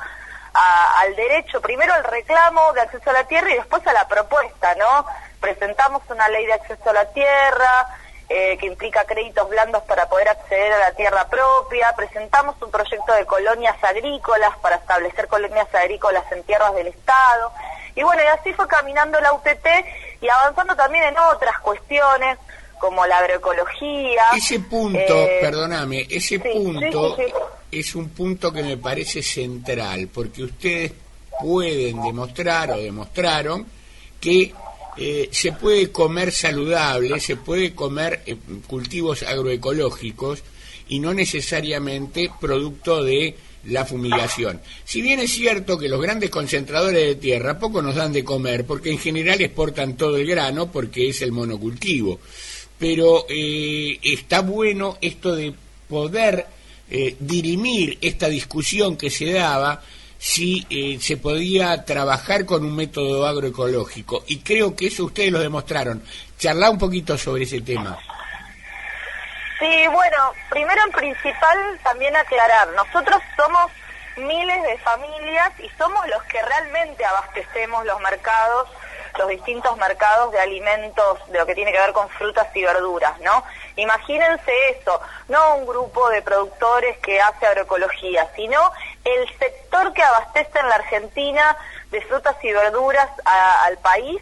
a, al derecho, primero al reclamo de acceso a la tierra y después a la propuesta, ¿no? Presentamos una ley de acceso a la tierra, eh, que implica créditos blandos para poder acceder a la tierra propia, presentamos un proyecto de colonias agrícolas para establecer colonias agrícolas en tierras del Estado. Y bueno, y así fue caminando la U T T y avanzando también en otras cuestiones, como la agroecología. Ese punto, eh, perdóname, ese sí, punto sí, sí, sí. es un punto que me parece central, porque ustedes pueden demostrar o demostraron que eh, se puede comer saludable, se puede comer eh, cultivos agroecológicos y no necesariamente producto de la fumigación. Si bien es cierto que los grandes concentradores de tierra poco nos dan de comer, porque en general exportan todo el grano porque es el monocultivo, pero eh, está bueno esto de poder eh, dirimir esta discusión que se daba si eh, se podía trabajar con un método agroecológico, y creo que eso ustedes lo demostraron. Charlá un poquito sobre ese tema. Sí, bueno, primero en principal también aclarar, nosotros somos miles de familias y somos los que realmente abastecemos los mercados, los distintos mercados de alimentos, de lo que tiene que ver con frutas y verduras, ¿no? Imagínense eso, no un grupo de productores que hace agroecología, sino el sector que abastece en la Argentina de frutas y verduras a, al país,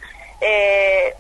eh,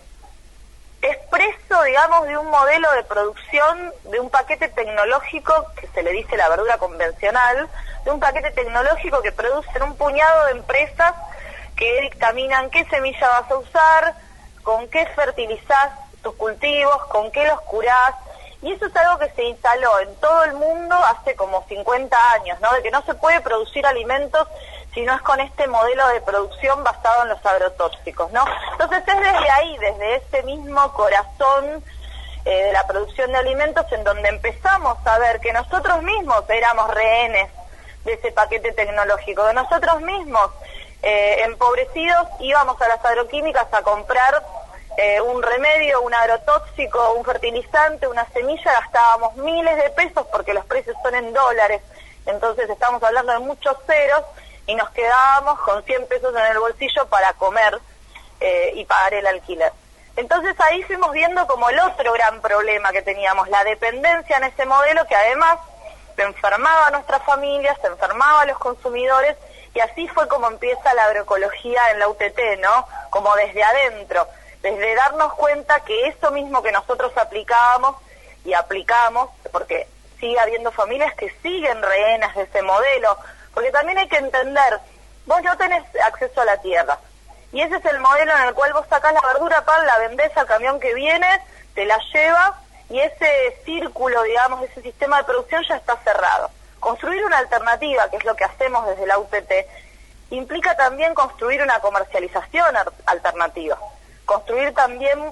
expreso, digamos, de un modelo de producción, de un paquete tecnológico, que se le dice la verdura convencional, de un paquete tecnológico que producen un puñado de empresas que dictaminan qué semilla vas a usar, con qué fertilizás tus cultivos, con qué los curás, y eso es algo que se instaló en todo el mundo hace como cincuenta años, ¿no? De que no se puede producir alimentos si no es con este modelo de producción basado en los agrotóxicos, ¿no? Entonces es desde ahí, desde ese mismo corazón eh, de la producción de alimentos, en donde empezamos a ver que nosotros mismos éramos rehenes de ese paquete tecnológico, de nosotros mismos eh, empobrecidos íbamos a las agroquímicas a comprar eh, un remedio, un agrotóxico, un fertilizante, una semilla, gastábamos miles de pesos porque los precios son en dólares, entonces estamos hablando de muchos ceros, y nos quedábamos con cien pesos en el bolsillo para comer eh, y pagar el alquiler. Entonces ahí fuimos viendo como el otro gran problema que teníamos, la dependencia en ese modelo que además enfermaba a nuestras familias, enfermaba a los consumidores, y así fue como empieza la agroecología en la U T T, ¿no? Como desde adentro, desde darnos cuenta que eso mismo que nosotros aplicábamos y aplicamos, porque sigue habiendo familias que siguen rehenas de ese modelo, porque también hay que entender, vos no tenés acceso a la tierra, y ese es el modelo en el cual vos sacás la verdura, pan, la vendés al camión que viene, te la lleva, y ese círculo, digamos, ese sistema de producción ya está cerrado. Construir una alternativa, que es lo que hacemos desde la U T T, implica también construir una comercialización alternativa, construir también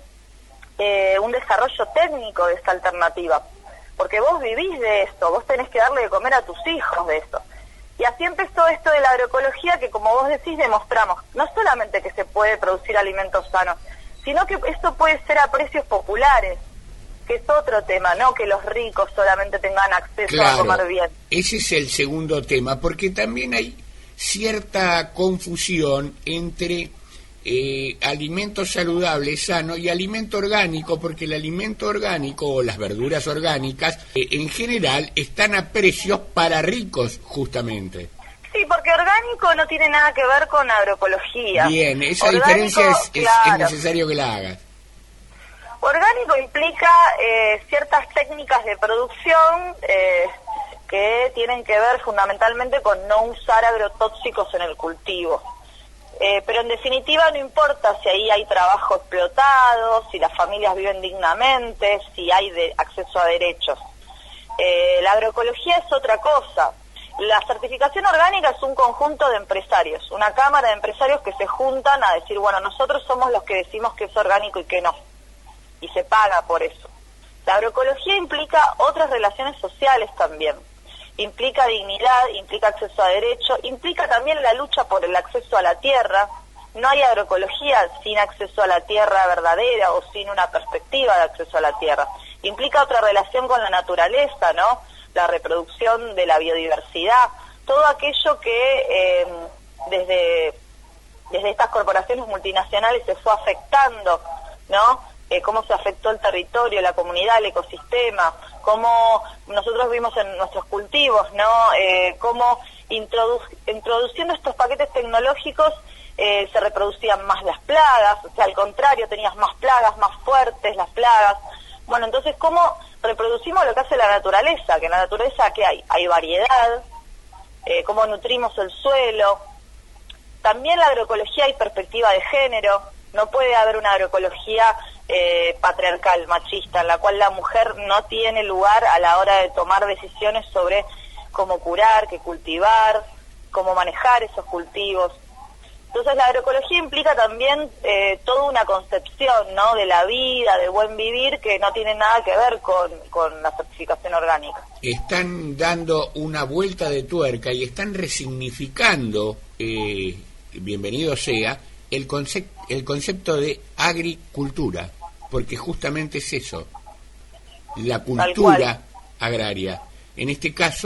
eh, un desarrollo técnico de esta alternativa, porque vos vivís de esto, vos tenés que darle de comer a tus hijos de esto. Y así empezó esto de la agroecología, que como vos decís, demostramos no solamente que se puede producir alimentos sanos, sino que esto puede ser a precios populares, que es otro tema, no que los ricos solamente tengan acceso claro, a comer bien. Ese es el segundo tema, porque también hay cierta confusión entre eh, alimento saludable, sano, y alimento orgánico, porque el alimento orgánico o las verduras orgánicas eh, en general están a precios para ricos, justamente. Sí, porque orgánico no tiene nada que ver con agroecología. Bien, esa orgánico, diferencia es, es, claro. es necesario que la hagas. Orgánico implica eh, ciertas técnicas de producción eh, que tienen que ver fundamentalmente con no usar agrotóxicos en el cultivo. Eh, pero en definitiva no importa si ahí hay trabajo explotado, si las familias viven dignamente, si hay de acceso a derechos. Eh, la agroecología es otra cosa. La certificación orgánica es un conjunto de empresarios, una cámara de empresarios que se juntan a decir, bueno, nosotros somos los que decimos que es orgánico y que no, y se paga por eso. La agroecología implica otras relaciones sociales también, implica dignidad, implica acceso a derecho, implica también la lucha por el acceso a la tierra. No hay agroecología sin acceso a la tierra verdadera o sin una perspectiva de acceso a la tierra. Implica otra relación con la naturaleza, ¿no? La reproducción de la biodiversidad, todo aquello que eh, desde, desde estas corporaciones multinacionales se fue afectando, ¿no? Eh, cómo se afectó el territorio, la comunidad, el ecosistema, cómo nosotros vimos en nuestros cultivos, ¿no? Eh, cómo introdu- introduciendo estos paquetes tecnológicos eh, se reproducían más las plagas, o sea, al contrario, tenías más plagas, más fuertes las plagas. Bueno, entonces, ¿cómo reproducimos lo que hace la naturaleza? Que en la naturaleza, ¿qué hay? Hay variedad, eh, cómo nutrimos el suelo. También la agroecología hay perspectiva de género. No puede haber una agroecología eh, patriarcal, machista, en la cual la mujer no tiene lugar a la hora de tomar decisiones sobre cómo curar, qué cultivar, cómo manejar esos cultivos. Entonces la agroecología implica también eh, toda una concepción, ¿no?, de la vida, de buen vivir, que no tiene nada que ver con, con la certificación orgánica. Están dando una vuelta de tuerca y están resignificando, eh, bienvenido sea, el, concep- el concepto de agricultura, porque justamente es eso, la cultura agraria. En este caso,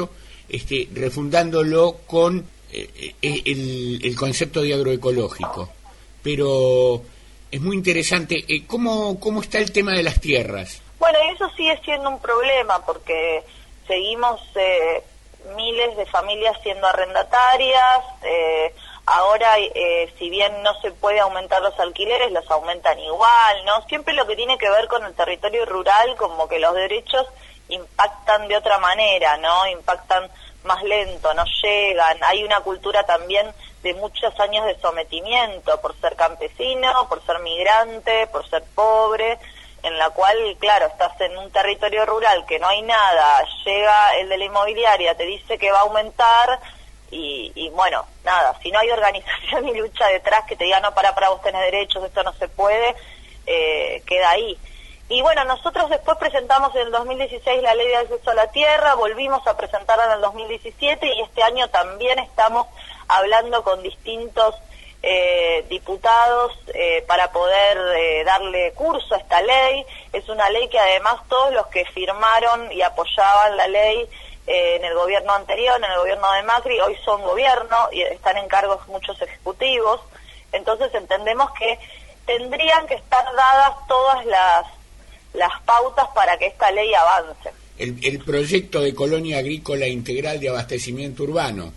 este, refundándolo con eh, el, el concepto de agroecológico. Pero es muy interesante. Eh, ¿cómo, ¿Cómo está el tema de las tierras? Bueno, eso sigue siendo un problema porque seguimos eh, miles de familias siendo arrendatarias. Eh, ahora, eh, si bien no se puede aumentar los alquileres, los aumentan igual, ¿no? Siempre lo que tiene que ver con el territorio rural, como que los derechos impactan de otra manera, ¿no? Impactan más lento, no llegan. Hay una cultura también de muchos años de sometimiento por ser campesino, por ser migrante, por ser pobre, en la cual, claro, estás en un territorio rural que no hay nada, llega el de la inmobiliaria, te dice que va a aumentar y, y bueno, nada, si no hay organización y lucha detrás que te diga, no, para, para, vos tenés derechos, esto no se puede, eh, queda ahí. Y bueno, nosotros después presentamos en el dos mil dieciséis la ley de acceso a la tierra, volvimos a presentarla en el dos mil diecisiete y este año también estamos hablando con distintos eh, diputados eh, para poder eh, darle curso a esta ley. Es una ley que además todos los que firmaron y apoyaban la ley eh, en el gobierno anterior, en el gobierno de Macri, hoy son gobierno y están en cargos muchos ejecutivos. Entonces entendemos que tendrían que estar dadas todas las las pautas para que esta ley avance. El, el proyecto de colonia agrícola integral de abastecimiento urbano.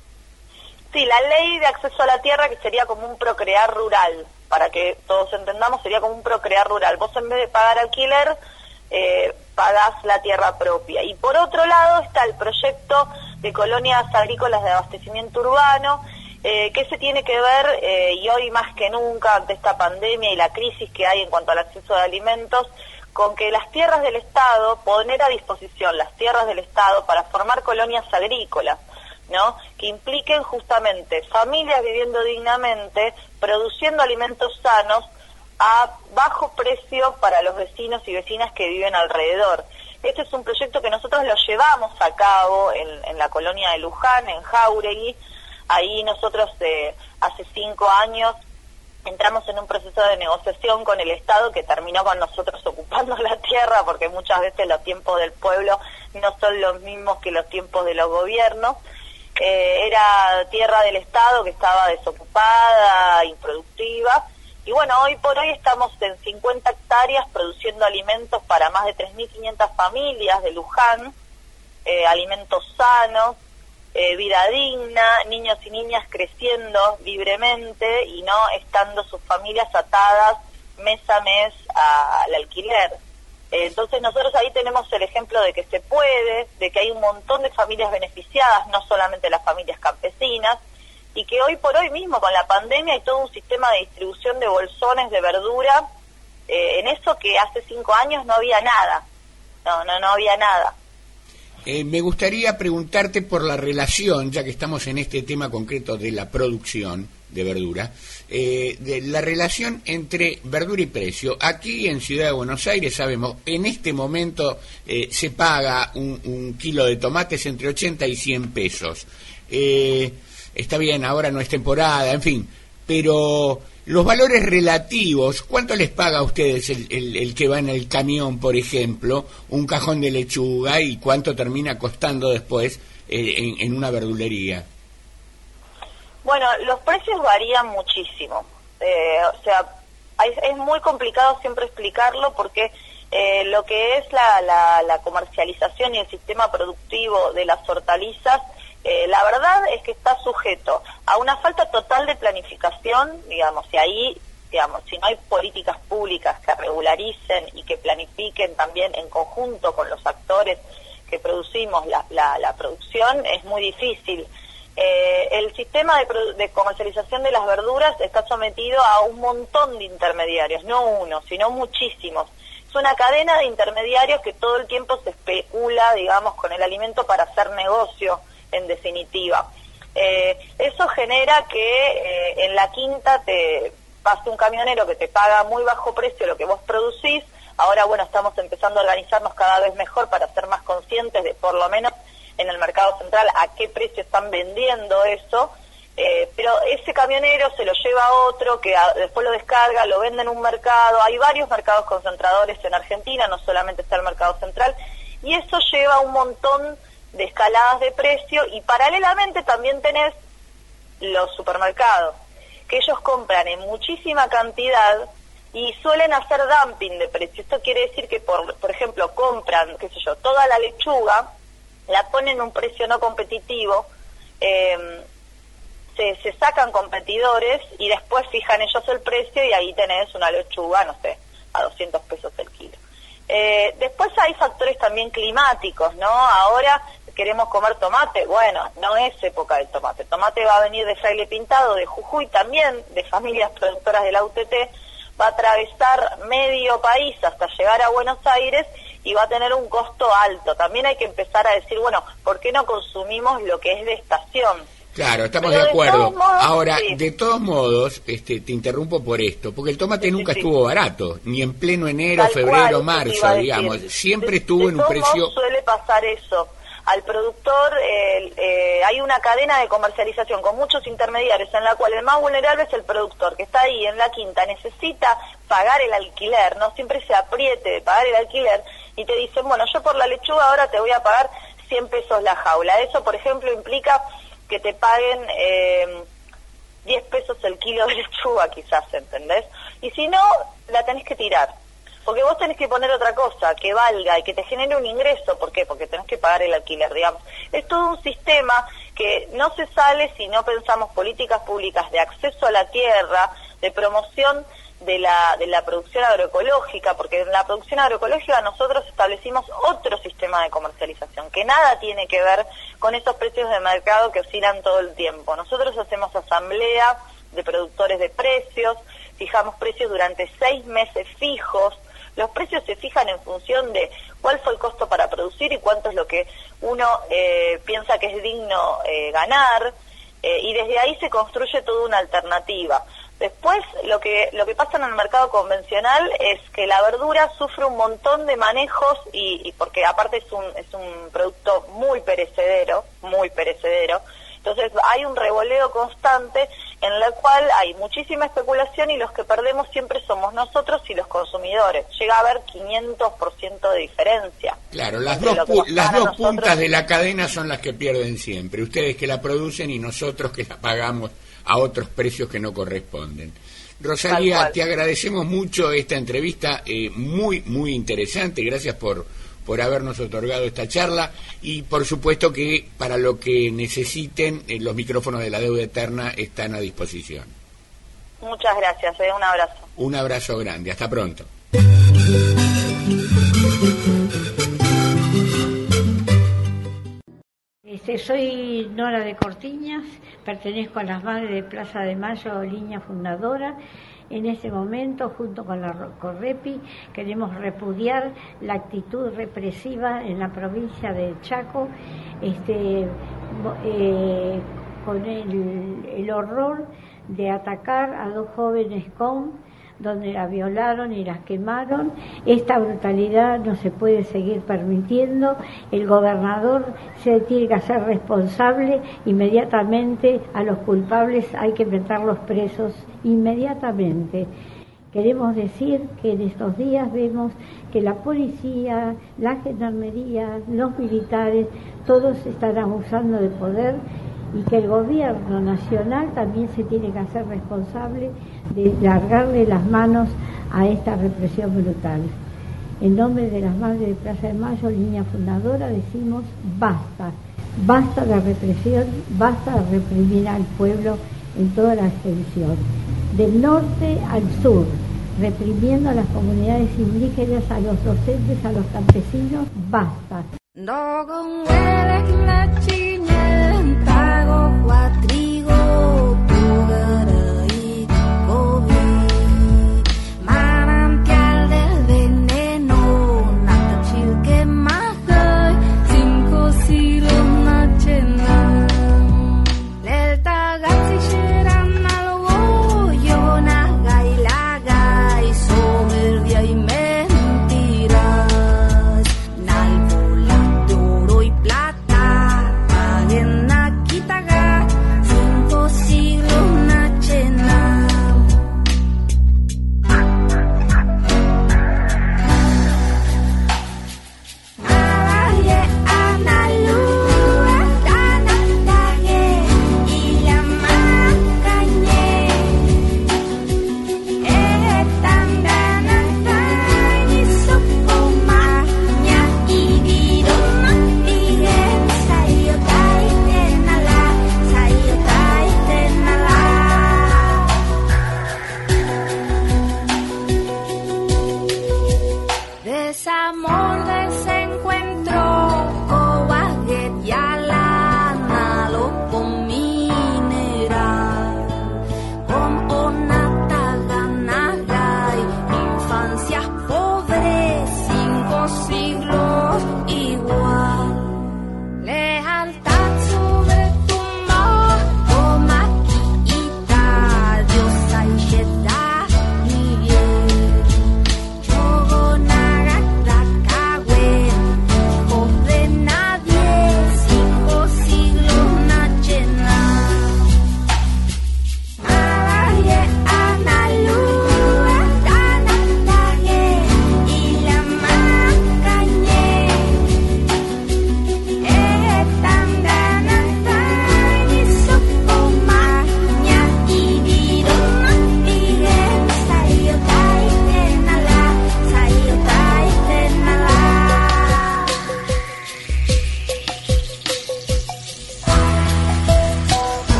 Sí, la ley de acceso a la tierra, que sería como un procrear rural, para que todos entendamos, sería como un procrear rural. Vos en vez de pagar alquiler, eh, pagás la tierra propia. Y por otro lado está el proyecto de colonias agrícolas de abastecimiento urbano, eh, que se tiene que ver, eh, y hoy más que nunca, ante esta pandemia y la crisis que hay en cuanto al acceso de alimentos, con que las tierras del Estado, poner a disposición las tierras del Estado para formar colonias agrícolas, ¿no? Que impliquen justamente familias viviendo dignamente, produciendo alimentos sanos a bajo precio para los vecinos y vecinas que viven alrededor. Este es un proyecto que nosotros lo llevamos a cabo en, en la colonia de Luján, en Jáuregui. Ahí nosotros eh, hace cinco años entramos en un proceso de negociación con el Estado que terminó con nosotros ocupando la tierra, porque muchas veces los tiempos del pueblo no son los mismos que los tiempos de los gobiernos. Eh, era tierra del Estado que estaba desocupada, improductiva, y bueno, hoy por hoy estamos en cincuenta hectáreas produciendo alimentos para más de tres mil quinientas familias de Luján, eh, alimentos sanos, Eh, vida digna, niños y niñas creciendo libremente y no estando sus familias atadas mes a mes a, al alquiler. Eh, entonces nosotros ahí tenemos el ejemplo de que se puede, de que hay un montón de familias beneficiadas, no solamente las familias campesinas, y que hoy por hoy mismo con la pandemia hay todo un sistema de distribución de bolsones de verdura, eh, en eso que hace cinco años no había nada, no, no, no había nada. Eh, me gustaría preguntarte por la relación, ya que estamos en este tema concreto de la producción de verdura, eh, de la relación entre verdura y precio. Aquí en Ciudad de Buenos Aires sabemos, en este momento eh, se paga un, un kilo de tomates entre ochenta y cien pesos. Eh, está bien, ahora no es temporada, en fin, pero los valores relativos, ¿cuánto les paga a ustedes el, el, el que va en el camión, por ejemplo, un cajón de lechuga, y cuánto termina costando después eh, en, en una verdulería? Bueno, los precios varían muchísimo. Eh, o sea, hay, es muy complicado siempre explicarlo porque eh, lo que es la, la, la comercialización y el sistema productivo de las hortalizas, Eh, la verdad es que está sujeto a una falta total de planificación, digamos, y ahí, digamos, si no hay políticas públicas que regularicen y que planifiquen también en conjunto con los actores que producimos la, la, la producción, es muy difícil. Eh, el sistema de, de comercialización de las verduras está sometido a un montón de intermediarios, no uno, sino muchísimos. Es una cadena de intermediarios que todo el tiempo se especula, digamos, con el alimento para hacer negocio, en definitiva. Eh, eso genera que eh, en la quinta te pase un camionero que te paga muy bajo precio lo que vos producís. Ahora, bueno, estamos empezando a organizarnos cada vez mejor para ser más conscientes de, por lo menos en el mercado central, a qué precio están vendiendo eso. Eh, pero ese camionero se lo lleva a otro que a, después lo descarga, lo vende en un mercado. Hay varios mercados concentradores en Argentina, no solamente está el mercado central, y eso lleva un montón de escaladas de precio, y paralelamente también tenés los supermercados, que ellos compran en muchísima cantidad y suelen hacer dumping de precio. Esto quiere decir que, por, por ejemplo, compran, qué sé yo, toda la lechuga, la ponen a un precio no competitivo, eh, se, se sacan competidores y después fijan ellos el precio, y ahí tenés una lechuga, no sé, a doscientos pesos el kilo. Eh, después hay factores también climáticos, ¿no? Ahora queremos comer tomate, bueno, no es época del tomate. El tomate va a venir de Fraile Pintado, de Jujuy, también de familias productoras de la U T T, va a atravesar medio país hasta llegar a Buenos Aires y va a tener un costo alto. También hay que empezar a decir, bueno, ¿por qué no consumimos lo que es de estación? Claro, estamos Pero de acuerdo. De modos, Ahora, sí. de todos modos, este, te interrumpo por esto, porque el tomate Sí, nunca sí, estuvo barato, ni en pleno enero, Tal febrero, cual, te iba marzo, a decir. digamos. Siempre De- estuvo de en un todos precio... modos suele pasar eso. Al productor eh, eh, hay una cadena de comercialización con muchos intermediarios, en la cual el más vulnerable es el productor, que está ahí en la quinta, necesita pagar el alquiler, no siempre se apriete de pagar el alquiler, y te dicen, bueno, yo por la lechuga ahora te voy a pagar cien pesos la jaula. Eso, por ejemplo, implica que te paguen eh, diez pesos el kilo de lechuga, quizás, ¿entendés? Y si no, la tenés que tirar. Porque vos tenés que poner otra cosa, que valga y que te genere un ingreso. ¿Por qué? Porque tenés que pagar el alquiler, digamos. Es todo un sistema que no se sale si no pensamos políticas públicas de acceso a la tierra, de promoción de la, de la producción agroecológica, porque en la producción agroecológica nosotros establecimos otro sistema de comercialización, que nada tiene que ver con esos precios de mercado que oscilan todo el tiempo. Nosotros hacemos asamblea de productores de precios, fijamos precios durante seis meses fijos. Los precios se fijan en función de cuál fue el costo para producir y cuánto es lo que uno eh, piensa que es digno eh, ganar, eh, y desde ahí se construye toda una alternativa. Después, lo que lo que pasa en el mercado convencional es que la verdura sufre un montón de manejos, y, y porque aparte es un es un producto muy perecedero, muy perecedero. Entonces hay un revoleo constante en el cual hay muchísima especulación, y los que perdemos siempre somos nosotros y los consumidores. Llega a haber quinientos por ciento de diferencia. Claro, las entre dos, lo que pu- nos las pagan dos nosotros. puntas de la cadena son las que pierden siempre. Ustedes que la producen y nosotros que la pagamos a otros precios que no corresponden. Rosalía, Tal cual. te agradecemos mucho esta entrevista, eh, muy, muy interesante. Gracias por, por habernos otorgado esta charla, y por supuesto que para lo que necesiten, eh, los micrófonos de La Deuda Eterna están a disposición. Muchas gracias, eh, un abrazo. Un abrazo grande, hasta pronto. Este, soy Nora de Cortiñas, pertenezco a las Madres de Plaza de Mayo, línea fundadora. En este momento, junto con la Correpi, queremos repudiar la actitud represiva en la provincia de Chaco, este, eh, con el, el horror de atacar a dos jóvenes con donde la violaron y las quemaron. Esta brutalidad no se puede seguir permitiendo. El gobernador se tiene que hacer responsable inmediatamente. A los culpables hay que meterlos presos inmediatamente. Queremos decir que en estos días vemos que la policía, la gendarmería, los militares, todos están abusando de poder, y que el gobierno nacional también se tiene que hacer responsable de largarle las manos a esta represión brutal. En nombre de las Madres de Plaza de Mayo, línea fundadora, decimos basta, basta de represión, basta de reprimir al pueblo en toda la extensión, del norte al sur, reprimiendo a las comunidades indígenas, a los docentes, a los campesinos, basta. Plata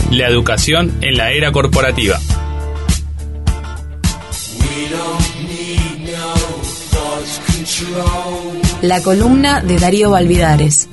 La educación en la era corporativa. La columna de Darío Valvidares.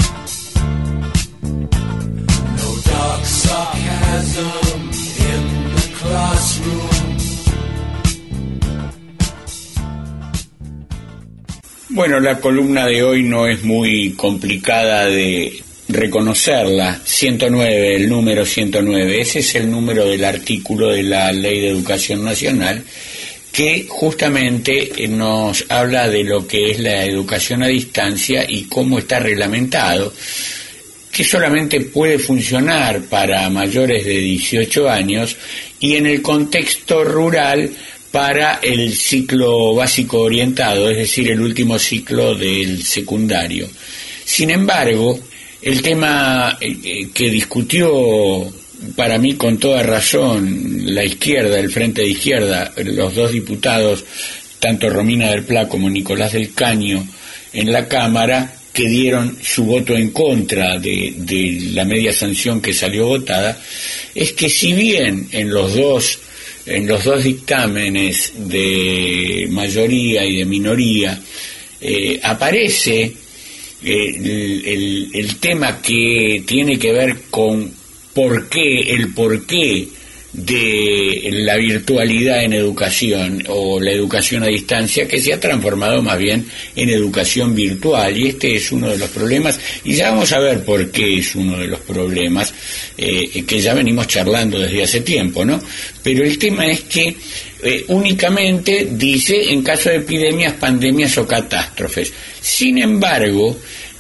Bueno, la columna de hoy no es muy complicada de reconocerla. ciento nueve, el número ciento nueve, ese es el número del artículo de la Ley de Educación Nacional que justamente nos habla de lo que es la educación a distancia y cómo está reglamentado, que solamente puede funcionar para mayores de dieciocho años y en el contexto rural para el ciclo básico orientado, es decir, el último ciclo del secundario. Sin embargo, el tema que discutió para mí con toda razón la izquierda, el Frente de Izquierda, los dos diputados, tanto Romina del Pla como Nicolás del Caño, en la Cámara, que dieron su voto en contra de, de la media sanción que salió votada, es que si bien en los dos en los dos dictámenes de mayoría y de minoría eh, aparece eh, el, el, el tema que tiene que ver con por qué, el porqué de la virtualidad en educación o la educación a distancia, que se ha transformado más bien en educación virtual, y este es uno de los problemas, y ya vamos a ver por qué es uno de los problemas eh, que ya venimos charlando desde hace tiempo, ¿no? Pero el tema es que eh, únicamente dice en caso de epidemias, pandemias o catástrofes. Sin embargo,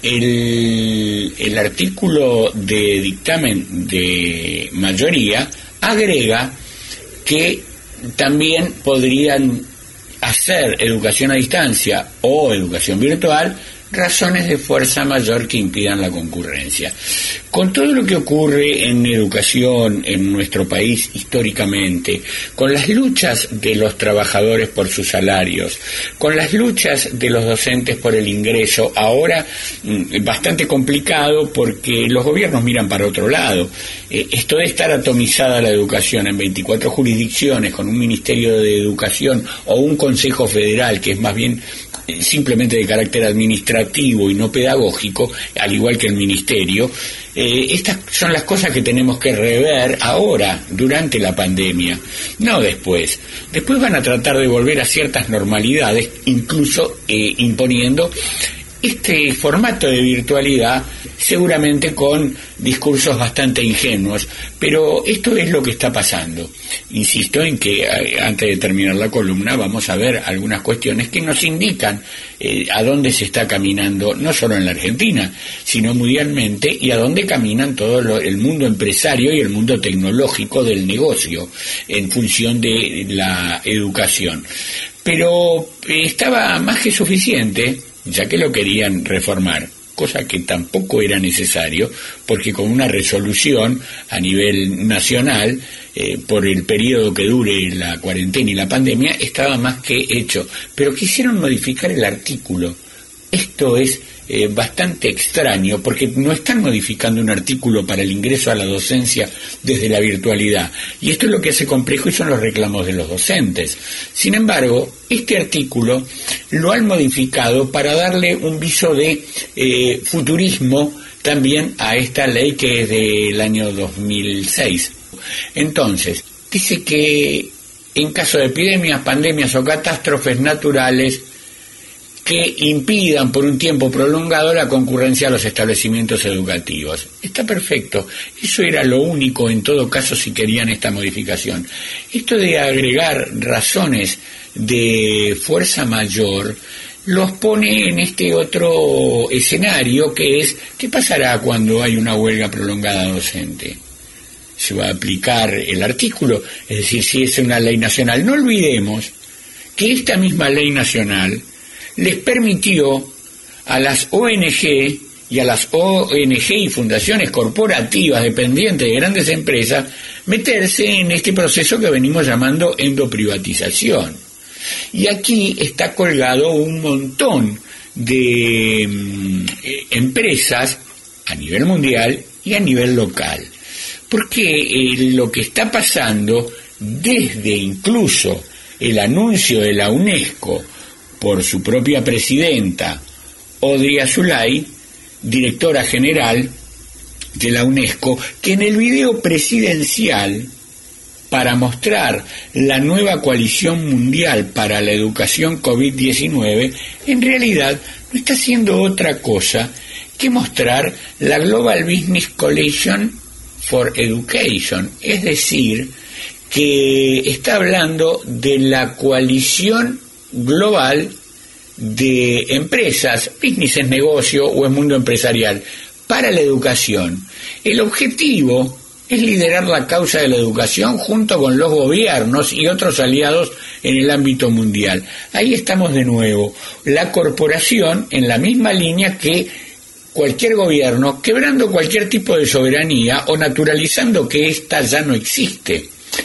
el, el artículo de dictamen de mayoría agrega que también podrían hacer educación a distancia o educación virtual razones de fuerza mayor que impidan la concurrencia. Con todo lo que ocurre en educación en nuestro país históricamente, con las luchas de los trabajadores por sus salarios, con las luchas de los docentes por el ingreso, ahora bastante complicado porque los gobiernos miran para otro lado. Eh, esto de estar atomizada la educación en veinticuatro jurisdicciones con un Ministerio de Educación o un Consejo Federal que es más bien simplemente de carácter administrativo y no pedagógico, al igual que el Ministerio, eh, estas son las cosas que tenemos que rever ahora, durante la pandemia, no después. Después van a tratar de volver a ciertas normalidades, incluso eh, imponiendo este formato de virtualidad, seguramente con discursos bastante ingenuos, pero esto es lo que está pasando. Insisto en que antes de terminar la columna vamos a ver algunas cuestiones que nos indican eh, a dónde se está caminando, no solo en la Argentina, sino mundialmente, y a dónde caminan todo lo, el mundo empresario y el mundo tecnológico del negocio en función de la educación. Pero eh, estaba más que suficiente, ya que lo querían reformar, cosa que tampoco era necesario, porque con una resolución a nivel nacional, eh, por el periodo que dure la cuarentena y la pandemia, estaba más que hecho. Pero quisieron modificar el artículo. Esto es eh, bastante extraño, porque no están modificando un artículo para el ingreso a la docencia desde la virtualidad, y esto es lo que hace complejo y son los reclamos de los docentes. Sin embargo, este artículo lo han modificado para darle un viso de eh, futurismo también a esta ley que es del año dos mil seis. Entonces, dice que en caso de epidemias, pandemias o catástrofes naturales que impidan por un tiempo prolongado la concurrencia a los establecimientos educativos. Está perfecto. Eso era lo único, en todo caso, si querían esta modificación. Esto de agregar razones de fuerza mayor los pone en este otro escenario, que es ¿qué pasará cuando hay una huelga prolongada docente? ¿Se va a aplicar el artículo? Es decir, si es una ley nacional. No olvidemos que esta misma ley nacional les permitió a las O N G y a las O N G y fundaciones corporativas dependientes de grandes empresas meterse en este proceso que venimos llamando endoprivatización. Y aquí está colgado un montón de mm, empresas a nivel mundial y a nivel local. porque eh, lo que está pasando desde incluso el anuncio de la UNESCO por su propia presidenta, Audrey Azoulay, directora general de la UNESCO, que en el video presidencial para mostrar la nueva coalición mundial para la educación COVID diecinueve, en realidad no está haciendo otra cosa que mostrar la Global Business Coalition for Education, es decir, que está hablando de la coalición global de empresas, business es negocio o es mundo empresarial, para la educación. El objetivo es liderar la causa de la educación junto con los gobiernos y otros aliados en el ámbito mundial. Ahí estamos de nuevo, la corporación en la misma línea que cualquier gobierno, quebrando cualquier tipo de soberanía o naturalizando que ésta ya no existe.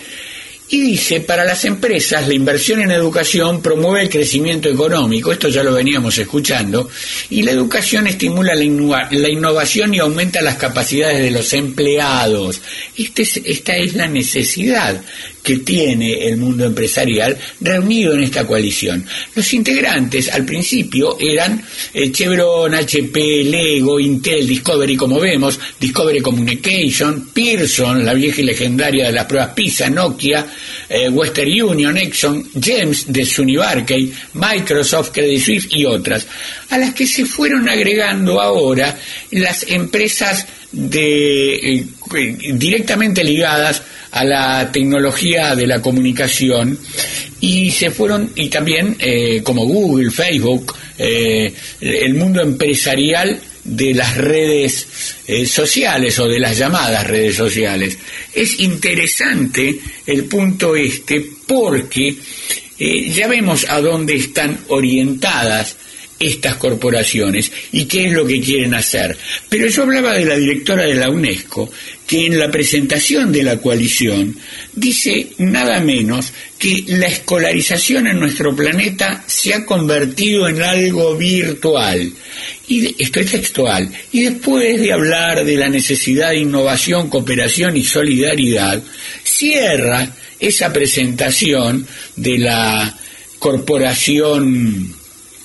Y dice, para las empresas la inversión en educación promueve el crecimiento económico, esto ya lo veníamos escuchando, y la educación estimula la, innova, la innovación y aumenta las capacidades de los empleados. Este es, esta es la necesidad que tiene el mundo empresarial reunido en esta coalición. Los integrantes al principio eran eh, Chevron, H P, Lego, Intel, Discovery, como vemos, Discovery Communication, Pearson, la vieja y legendaria de las pruebas PISA, Nokia, eh, Western Union, Exxon, James de SUNY Barclay, Microsoft, Credit Suisse y otras, a las que se fueron agregando ahora las empresas de eh, directamente ligadas a la tecnología de la comunicación, y se fueron, y también eh, como Google, Facebook, eh, el mundo empresarial de las redes eh, sociales o de las llamadas redes sociales. Es interesante el punto este porque eh, ya vemos a dónde están orientadas estas corporaciones y qué es lo que quieren hacer. Pero yo hablaba de la directora de la UNESCO, que en la presentación de la coalición dice nada menos que la escolarización en nuestro planeta se ha convertido en algo virtual. Y esto es textual. Y después de hablar de la necesidad de innovación, cooperación y solidaridad, cierra esa presentación de la corporación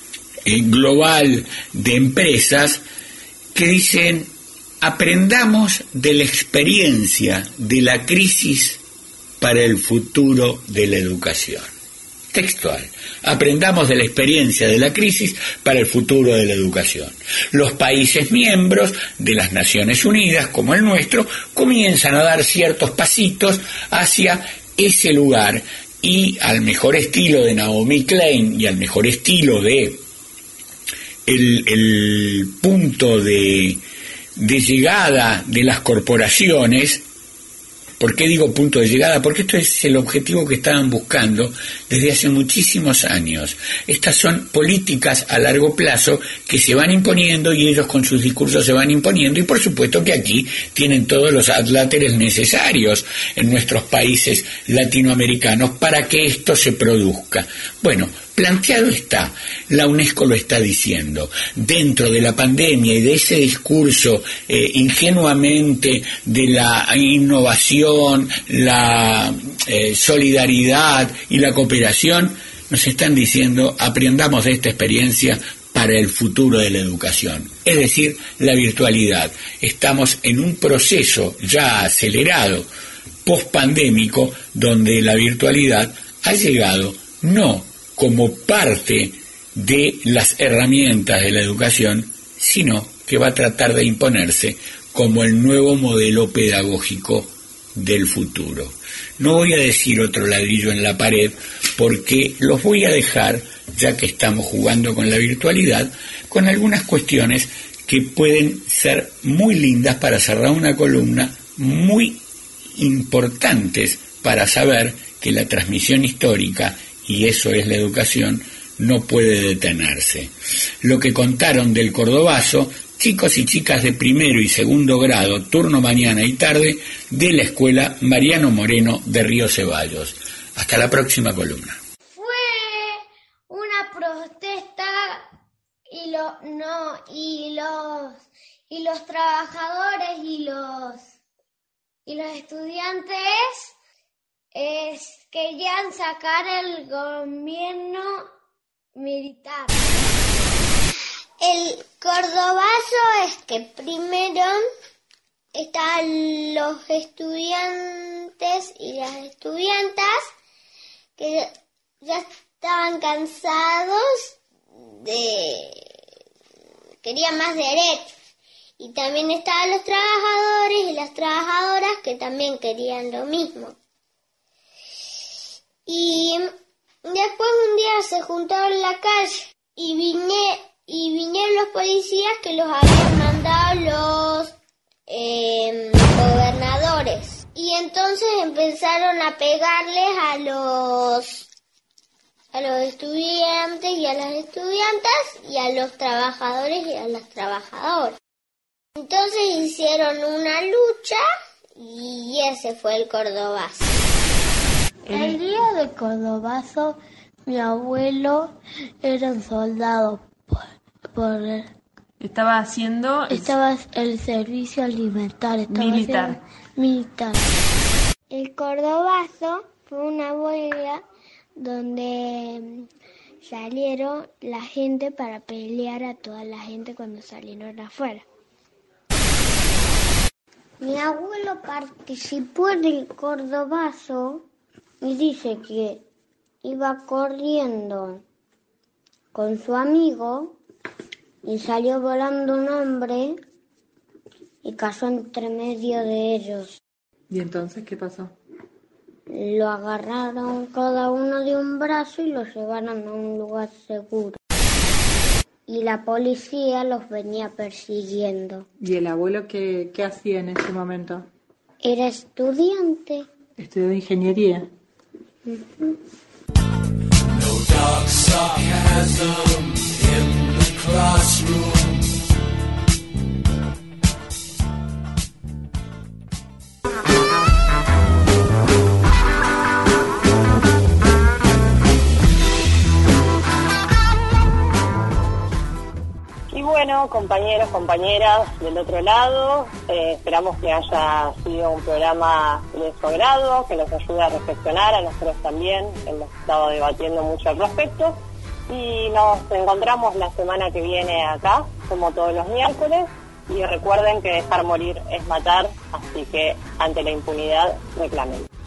global de empresas que dicen: aprendamos de la experiencia de la crisis para el futuro de la educación. Textual. Aprendamos de la experiencia de la crisis para el futuro de la educación. Los países miembros de las Naciones Unidas, como el nuestro, comienzan a dar ciertos pasitos hacia ese lugar, y al mejor estilo de Naomi Klein y al mejor estilo de El, el punto de, de llegada de las corporaciones. ¿Por qué digo punto de llegada? Porque esto es el objetivo que estaban buscando desde hace muchísimos años. Estas son políticas a largo plazo que se van imponiendo y ellos con sus discursos se van imponiendo, y por supuesto que aquí tienen todos los adláteres necesarios en nuestros países latinoamericanos para que esto se produzca. Bueno, planteado está, la UNESCO lo está diciendo, dentro de la pandemia y de ese discurso eh, ingenuamente de la innovación, la eh, solidaridad y la cooperación, nos están diciendo: aprendamos de esta experiencia para el futuro de la educación, es decir, la virtualidad. Estamos en un proceso ya acelerado, post-pandémico, donde la virtualidad ha llegado no como parte de las herramientas de la educación, sino que va a tratar de imponerse como el nuevo modelo pedagógico del futuro. No voy a decir otro ladrillo en la pared, porque los voy a dejar, ya que estamos jugando con la virtualidad, con algunas cuestiones que pueden ser muy lindas para cerrar una columna, muy importantes para saber que la transmisión histórica, y eso es la educación, no puede detenerse. Lo que contaron del Cordobazo chicos y chicas de primero y segundo grado, turno mañana y tarde, de la escuela Mariano Moreno de Río Ceballos. Hasta la próxima columna. Fue una protesta y lo, no y los y los trabajadores y los y los estudiantes es, querían sacar el gobierno militar. El cordobazo es que primero están los estudiantes y las estudiantas que ya estaban cansados de... querían más derechos. Y también estaban los trabajadores y las trabajadoras que también querían lo mismo. Y después un día se juntaron en la calle y, vine, y vinieron los policías que los habían mandado los eh, gobernadores. Y entonces empezaron a pegarles a los, a los estudiantes y a las estudiantas y a los trabajadores y a las trabajadoras. Entonces hicieron una lucha y ese fue el cordobazo. El día del cordobazo, mi abuelo era un soldado por, por estaba haciendo estaba el servicio alimentar, estaba militar. militar. El cordobazo fue una huelga donde salieron la gente para pelear a toda la gente cuando salieron afuera. Mi abuelo participó en el cordobazo y dice que iba corriendo con su amigo y salió volando un hombre y cayó entre medio de ellos. ¿Y entonces qué pasó? Lo agarraron cada uno de un brazo y lo llevaron a un lugar seguro. Y la policía los venía persiguiendo. ¿Y el abuelo qué, qué hacía en ese momento? Era estudiante. Estudió ingeniería. Uh-huh. No dark sarcasm in the classroom. Y bueno, compañeros, compañeras del otro lado, eh, esperamos que haya sido un programa de su agrado, que nos ayude a reflexionar, a nosotros también, hemos estado debatiendo mucho al respecto, y nos encontramos la semana que viene acá, como todos los miércoles, y recuerden que dejar morir es matar, así que ante la impunidad reclamen.